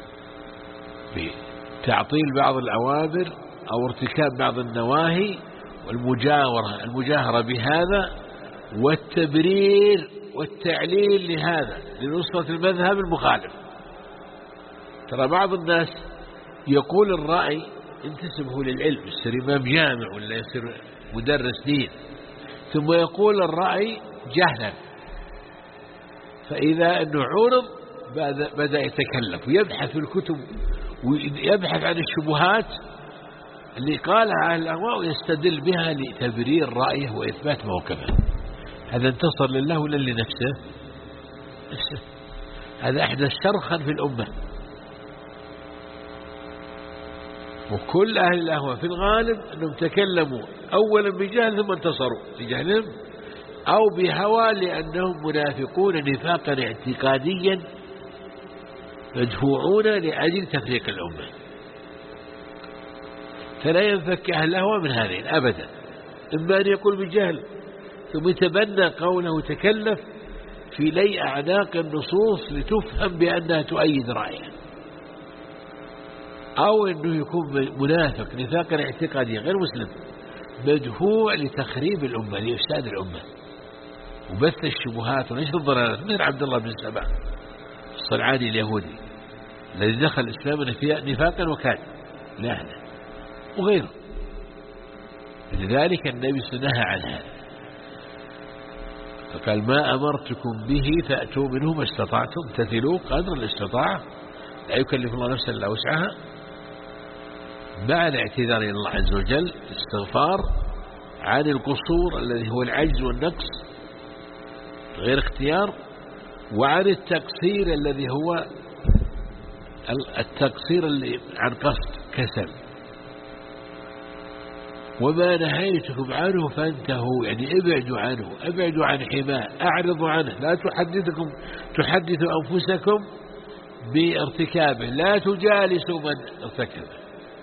بتعطيل بعض الأوامر أو ارتكاب بعض النواهي، المجاهرة بهذا والتبرير والتعليل لهذا لنصرة المذهب المخالف. ترى بعض الناس يقول الرأي انتسبه للعلم، يصير إمام جامع ولا يصير مدرس دين، ثم يقول الرأي جهلا، فإذا أنه عرض بدأ يتكلف ويبحث في الكتب ويبحث عن الشبهات اللي قالها أهل الأهواء ويستدل بها لتبرير رأيه وإثبات موقفه. هذا انتصر لله ولا لنفسه؟ نفسه. هذا أحدث شرخا في الأمة. وكل أهل الأهواء في الغالب أنهم تكلموا أولا بجهل ثم انتصروا لجهلهم، أو بهوى لأنهم منافقون نفاقا اعتقاديا مدفوعون لأجل تفريق الأمة. فلا ينفك أهل الأهواء من هذين أبدا، إما أن يقول بجهل ثم يتبنى قوله وتكلف في لي أعناق النصوص لتفهم بأنها تؤيد رأيه، أو أنه يكون منافق نفاقا اعتقاديا غير مسلم مدفوع لتخريب الأمة، لإفساد الأمة وبث الشبهات ونشر الضلالات، مثل عبد الله بن سبع الصنعاني اليهودي الذي دخل الإسلام نفاقا وكان لا أهله وغيره. لذلك النبي نهى عن هذا، فقال ما أمرتكم به فأتوا منه ما استطعتم، امتثلوا قدر الاستطاعة، لا يكلف الله نفسا إلا وسعها، مع الاعتذار إلى الله عز وجل، الاستغفار عن القصور الذي هو العجز والنقص غير اختيار، وعن التقصير الذي هو التقصير اللي عن قصد كسل. وما نهيتكم عنه فانتهوا، يعني ابعدوا عنه، ابعدوا عن حماه، اعرضوا عنه، لا تحدثوا أنفسكم بارتكابه، لا تجالسوا من ارتكبه،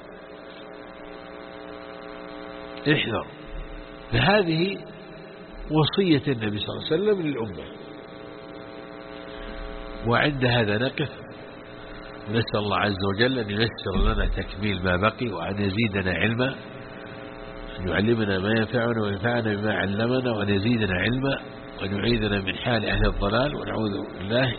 احذر. فهذه وصية النبي صلى الله عليه وسلم للأمة. وعند هذا نقف، نسأل الله عز وجل أن ييسر لنا تكميل ما بقي، وأن يزيدنا علما، أن يعلمنا ما ينفعنا وينفعنا بما علمنا، وأن يزيدنا علما، وأن يعيذنا من حال أهل الضلال، ونعوذ بالله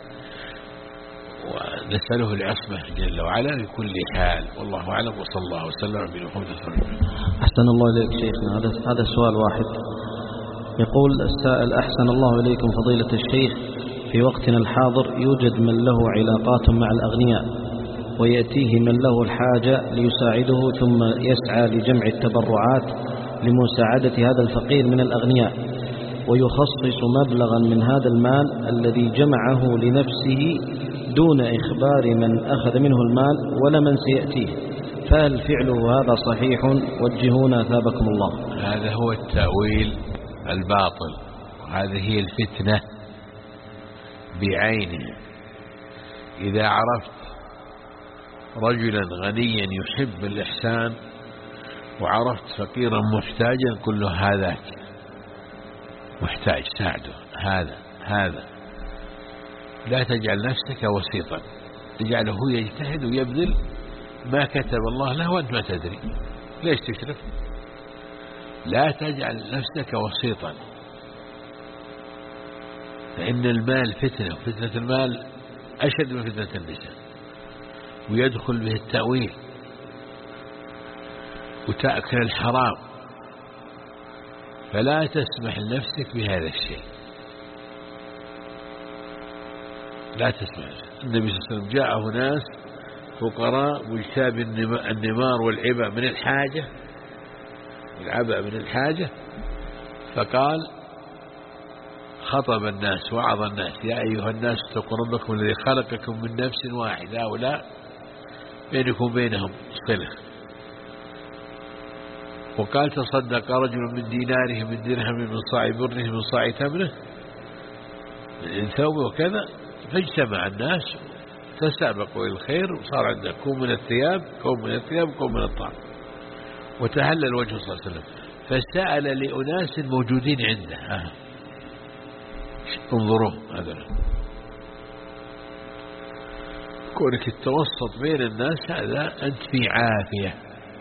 ونسأله العصمة جل وعلا في كل حال. والله أعلم، وصلى الله وسلم على محمد.
أحسن الله إليك شيخنا. هذا سؤال واحد يقول السائل: أحسن الله إليكم فضيلة الشيخ، في وقتنا الحاضر يوجد من له علاقات مع الأغنياء ويأتيه من له الحاجة ليساعده، ثم يسعى لجمع التبرعات لمساعدة هذا الفقير من الأغنياء، ويخصص مبلغا من هذا المال الذي جمعه لنفسه دون إخبار من أخذ منه المال ولا من سيأتيه، فهل فعله هذا صحيح؟ وجهونا ثابكم الله.
هذا هو التأويل الباطل، وهذه هي الفتنة بعينها. إذا عرفت رجلا غنيا يحب الإحسان وعرفت فقيرا محتاجا، قل له هذاك محتاج، ساعده، هذا لا تجعل نفسك وسيطا، تجعله هو يجتهد ويبذل ما كتب الله له وأنت ما تدري. ليش تشرف؟ لا تجعل نفسك وسيطا، فإن المال فتنة، وفتنة المال أشد من فتنة النساء، ويدخل به التأويل وتأكل الحرام، فلا تسمح لنفسك بهذا الشيء، لا تسمح. النبي صلى الله عليه وسلم جاءه ناس فقراء مجتاب النمار والعبء من الحاجة، فقال خطب الناس وعظ الناس: يا أيها الناس اتقوا ربكم الذي خلقكم من نفس واحدة، هؤلاء بينك وبينهم صلة. وقال تصدق رجل من ديناره من درهم من صاع بره من صاع تمره من ثوبه وكذا، فاجتمع الناس تسابقوا إلى الخير، وصار عندك كوم من الثياب كوم من الثياب كوم من الطعام. وتهلل وجهه صلى الله عليه وسلم فسأل لأناس موجودين عنده، انظروا هذا كونك التوسط بين الناس، هذا أنت في عافية،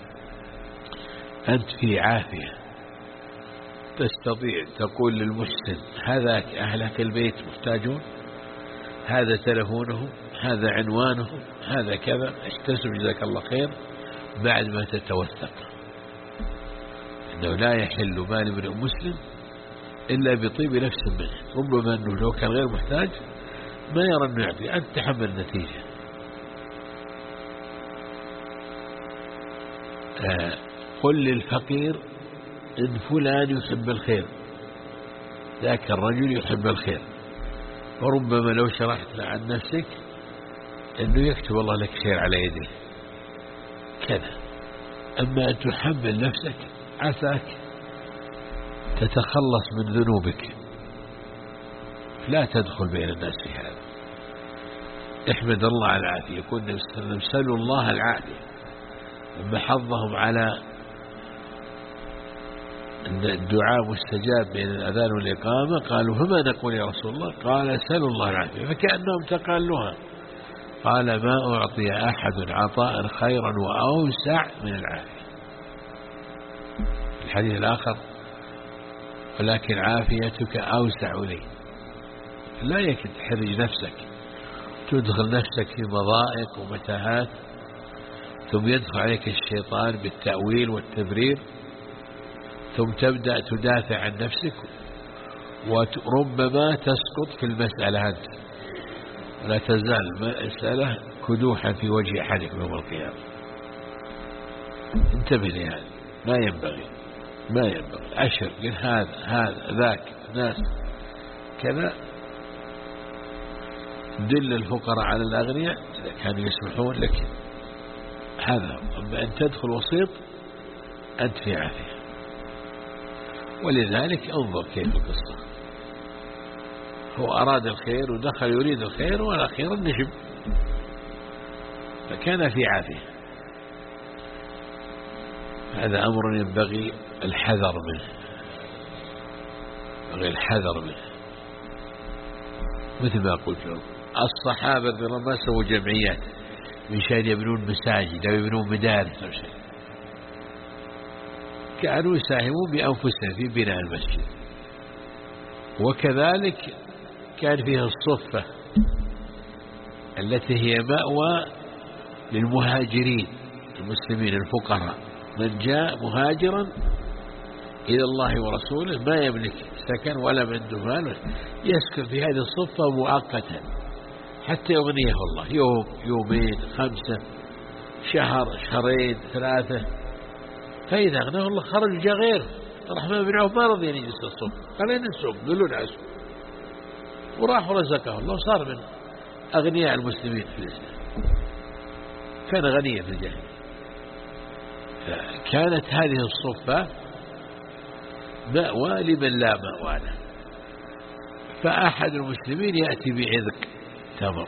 أنت في عافية. تستطيع تقول للمحسن هذا أهلك البيت محتاجون، هذا تلفونه، هذا عنوانه، هذا كذا، احتسب جزاك الله خير، بعد ما تتوثق. إنه لا يحل مال امرئ مسلم إلا بطيب نفس منه. ربما أنه لو كان غير محتاج ما يرى أنه يعطي، أنت تحمل النتيجة. قل للفقير إن فلان يحب الخير، ذاك الرجل يحب الخير. وربما لو شرحت عن نفسك أنه يكتب الله لك خير على يده كذا. أما أن تحمل نفسك عساك تتخلص من ذنوبك، لا تدخل بين الناس في هذا. احمد الله على العافية. يكون نسأل الله العافية. لما حظهم على الدعاء مستجاب بين الأذان والإقامة قالوا فما نقول يا رسول الله؟ قال سألوا الله العافية، فكأنهم تقالوها. قال ما أعطي أحد عطاء خيرا وأوسع من العافية. الحديث الآخر ولكن عافيتك أوسع لي. لا يكن تحرج نفسك، تدخل نفسك في مضائق ومتاهات، ثم يدخل عليك الشيطان بالتأويل والتبرير، ثم تبدأ تدافع عن نفسك، وربما تسقط في المسألة أنت، ولا تزال المسألة كدوحا في وجه أحدكم يوم القيامة. انتبه لهذا، ما ينبغي عشر قل هذا ذاك ناس كذا. دل الفقراء على الأغنياء إذا كانوا يسمحون لك، هذا. أما أن تدخل وسيط أنت في عافية. ولذلك انظر كيف القصة، هو أراد الخير ودخل يريد الخير والأخيرا نجم، فكان في عافية. هذا أمر ينبغي الحذر منه، مثل ما قلت لهم الصحابة رضي الله ما سووا جمعيات مشان يبنون مساجد أو يبنون مدارس أو شيء، كانوا يساهمون بأنفسهم في بناء المسجد. وكذلك كان فيها الصفة التي هي مأوى للمهاجرين المسلمين الفقراء، من جاء مهاجرا إلى الله ورسوله ما يملك سكن ولا عنده مال، يسكن في هذه الصفة مؤقتا حتى يغنيه الله، يوم يومين 5 شهر شهرين 3. فإذا أغناه الله خرج جاء غير الرحمن بن عوف ما رضي يجلس الصف، قال إن السوق دلون عسو، وراح ورزقه الله وصار من أغنياء المسلمين في الإسلام، كان غنيا في الجاهلية. كانت هذه الصفة مأوى لمن لا مأوى له. فأحد المسلمين يأتي بعذق تمر،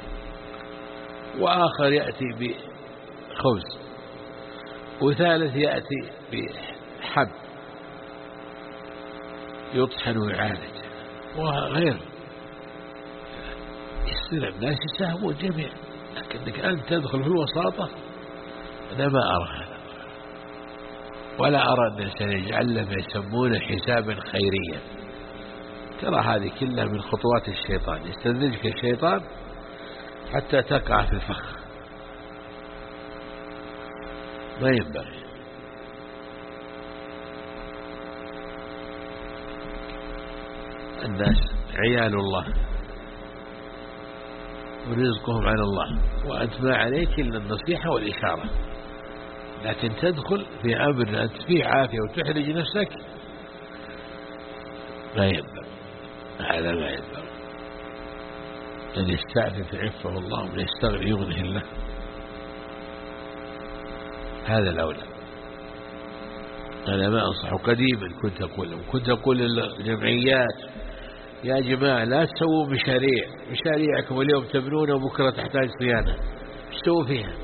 وآخر يأتي بخبز، وثالث يأتي بحب يطحن ويعالج، وغيره. يصير الناس يساهمون جميعا، لكنك أنت تدخل في الوساطة، أنا ما أرى هذا، ولا أرى أن الإنسان يجعل لما يسمونه حسابا خيريا. ترى هذه كلها من خطوات الشيطان، يستدرجك الشيطان حتى تقع في الفخ، ما ينبغي. الناس عيال الله ورزقهم على الله، وأنت ما عليك إلا النصيحة والإشارة، لكن تدخل في أمر أنت فيه عافية وتحرج نفسك ما ينبغي. هذا ما ينبغي. أن يستعفف عفه الله ومن يستغني يغنه الله. هذا الأولى. أنا ما أنصح، قديما كنت أقول للجمعيات يا جماعة لا تسووا مشاريعكم اليوم تبنونه وبكرة تحتاج صيانة، ايش تسووا فيها؟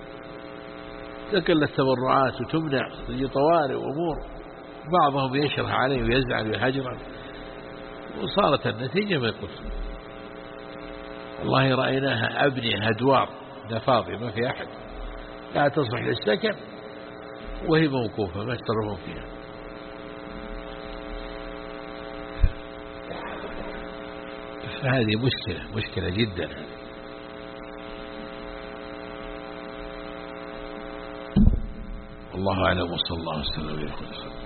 تقل التبرعات وتمنع، تجي طوارئ وأمور، بعضهم يشرح عليه ويزعل ويهجر، وصارت النتيجة ما يقول. والله رأيناها أبنية أدوار ده فاضي ما في أحد، لا تصلح للسكن وهي موقوفة ما يتصرفون فيها. فهذه مشكلة جدا. والله أعلم، وصلى الله وسلم على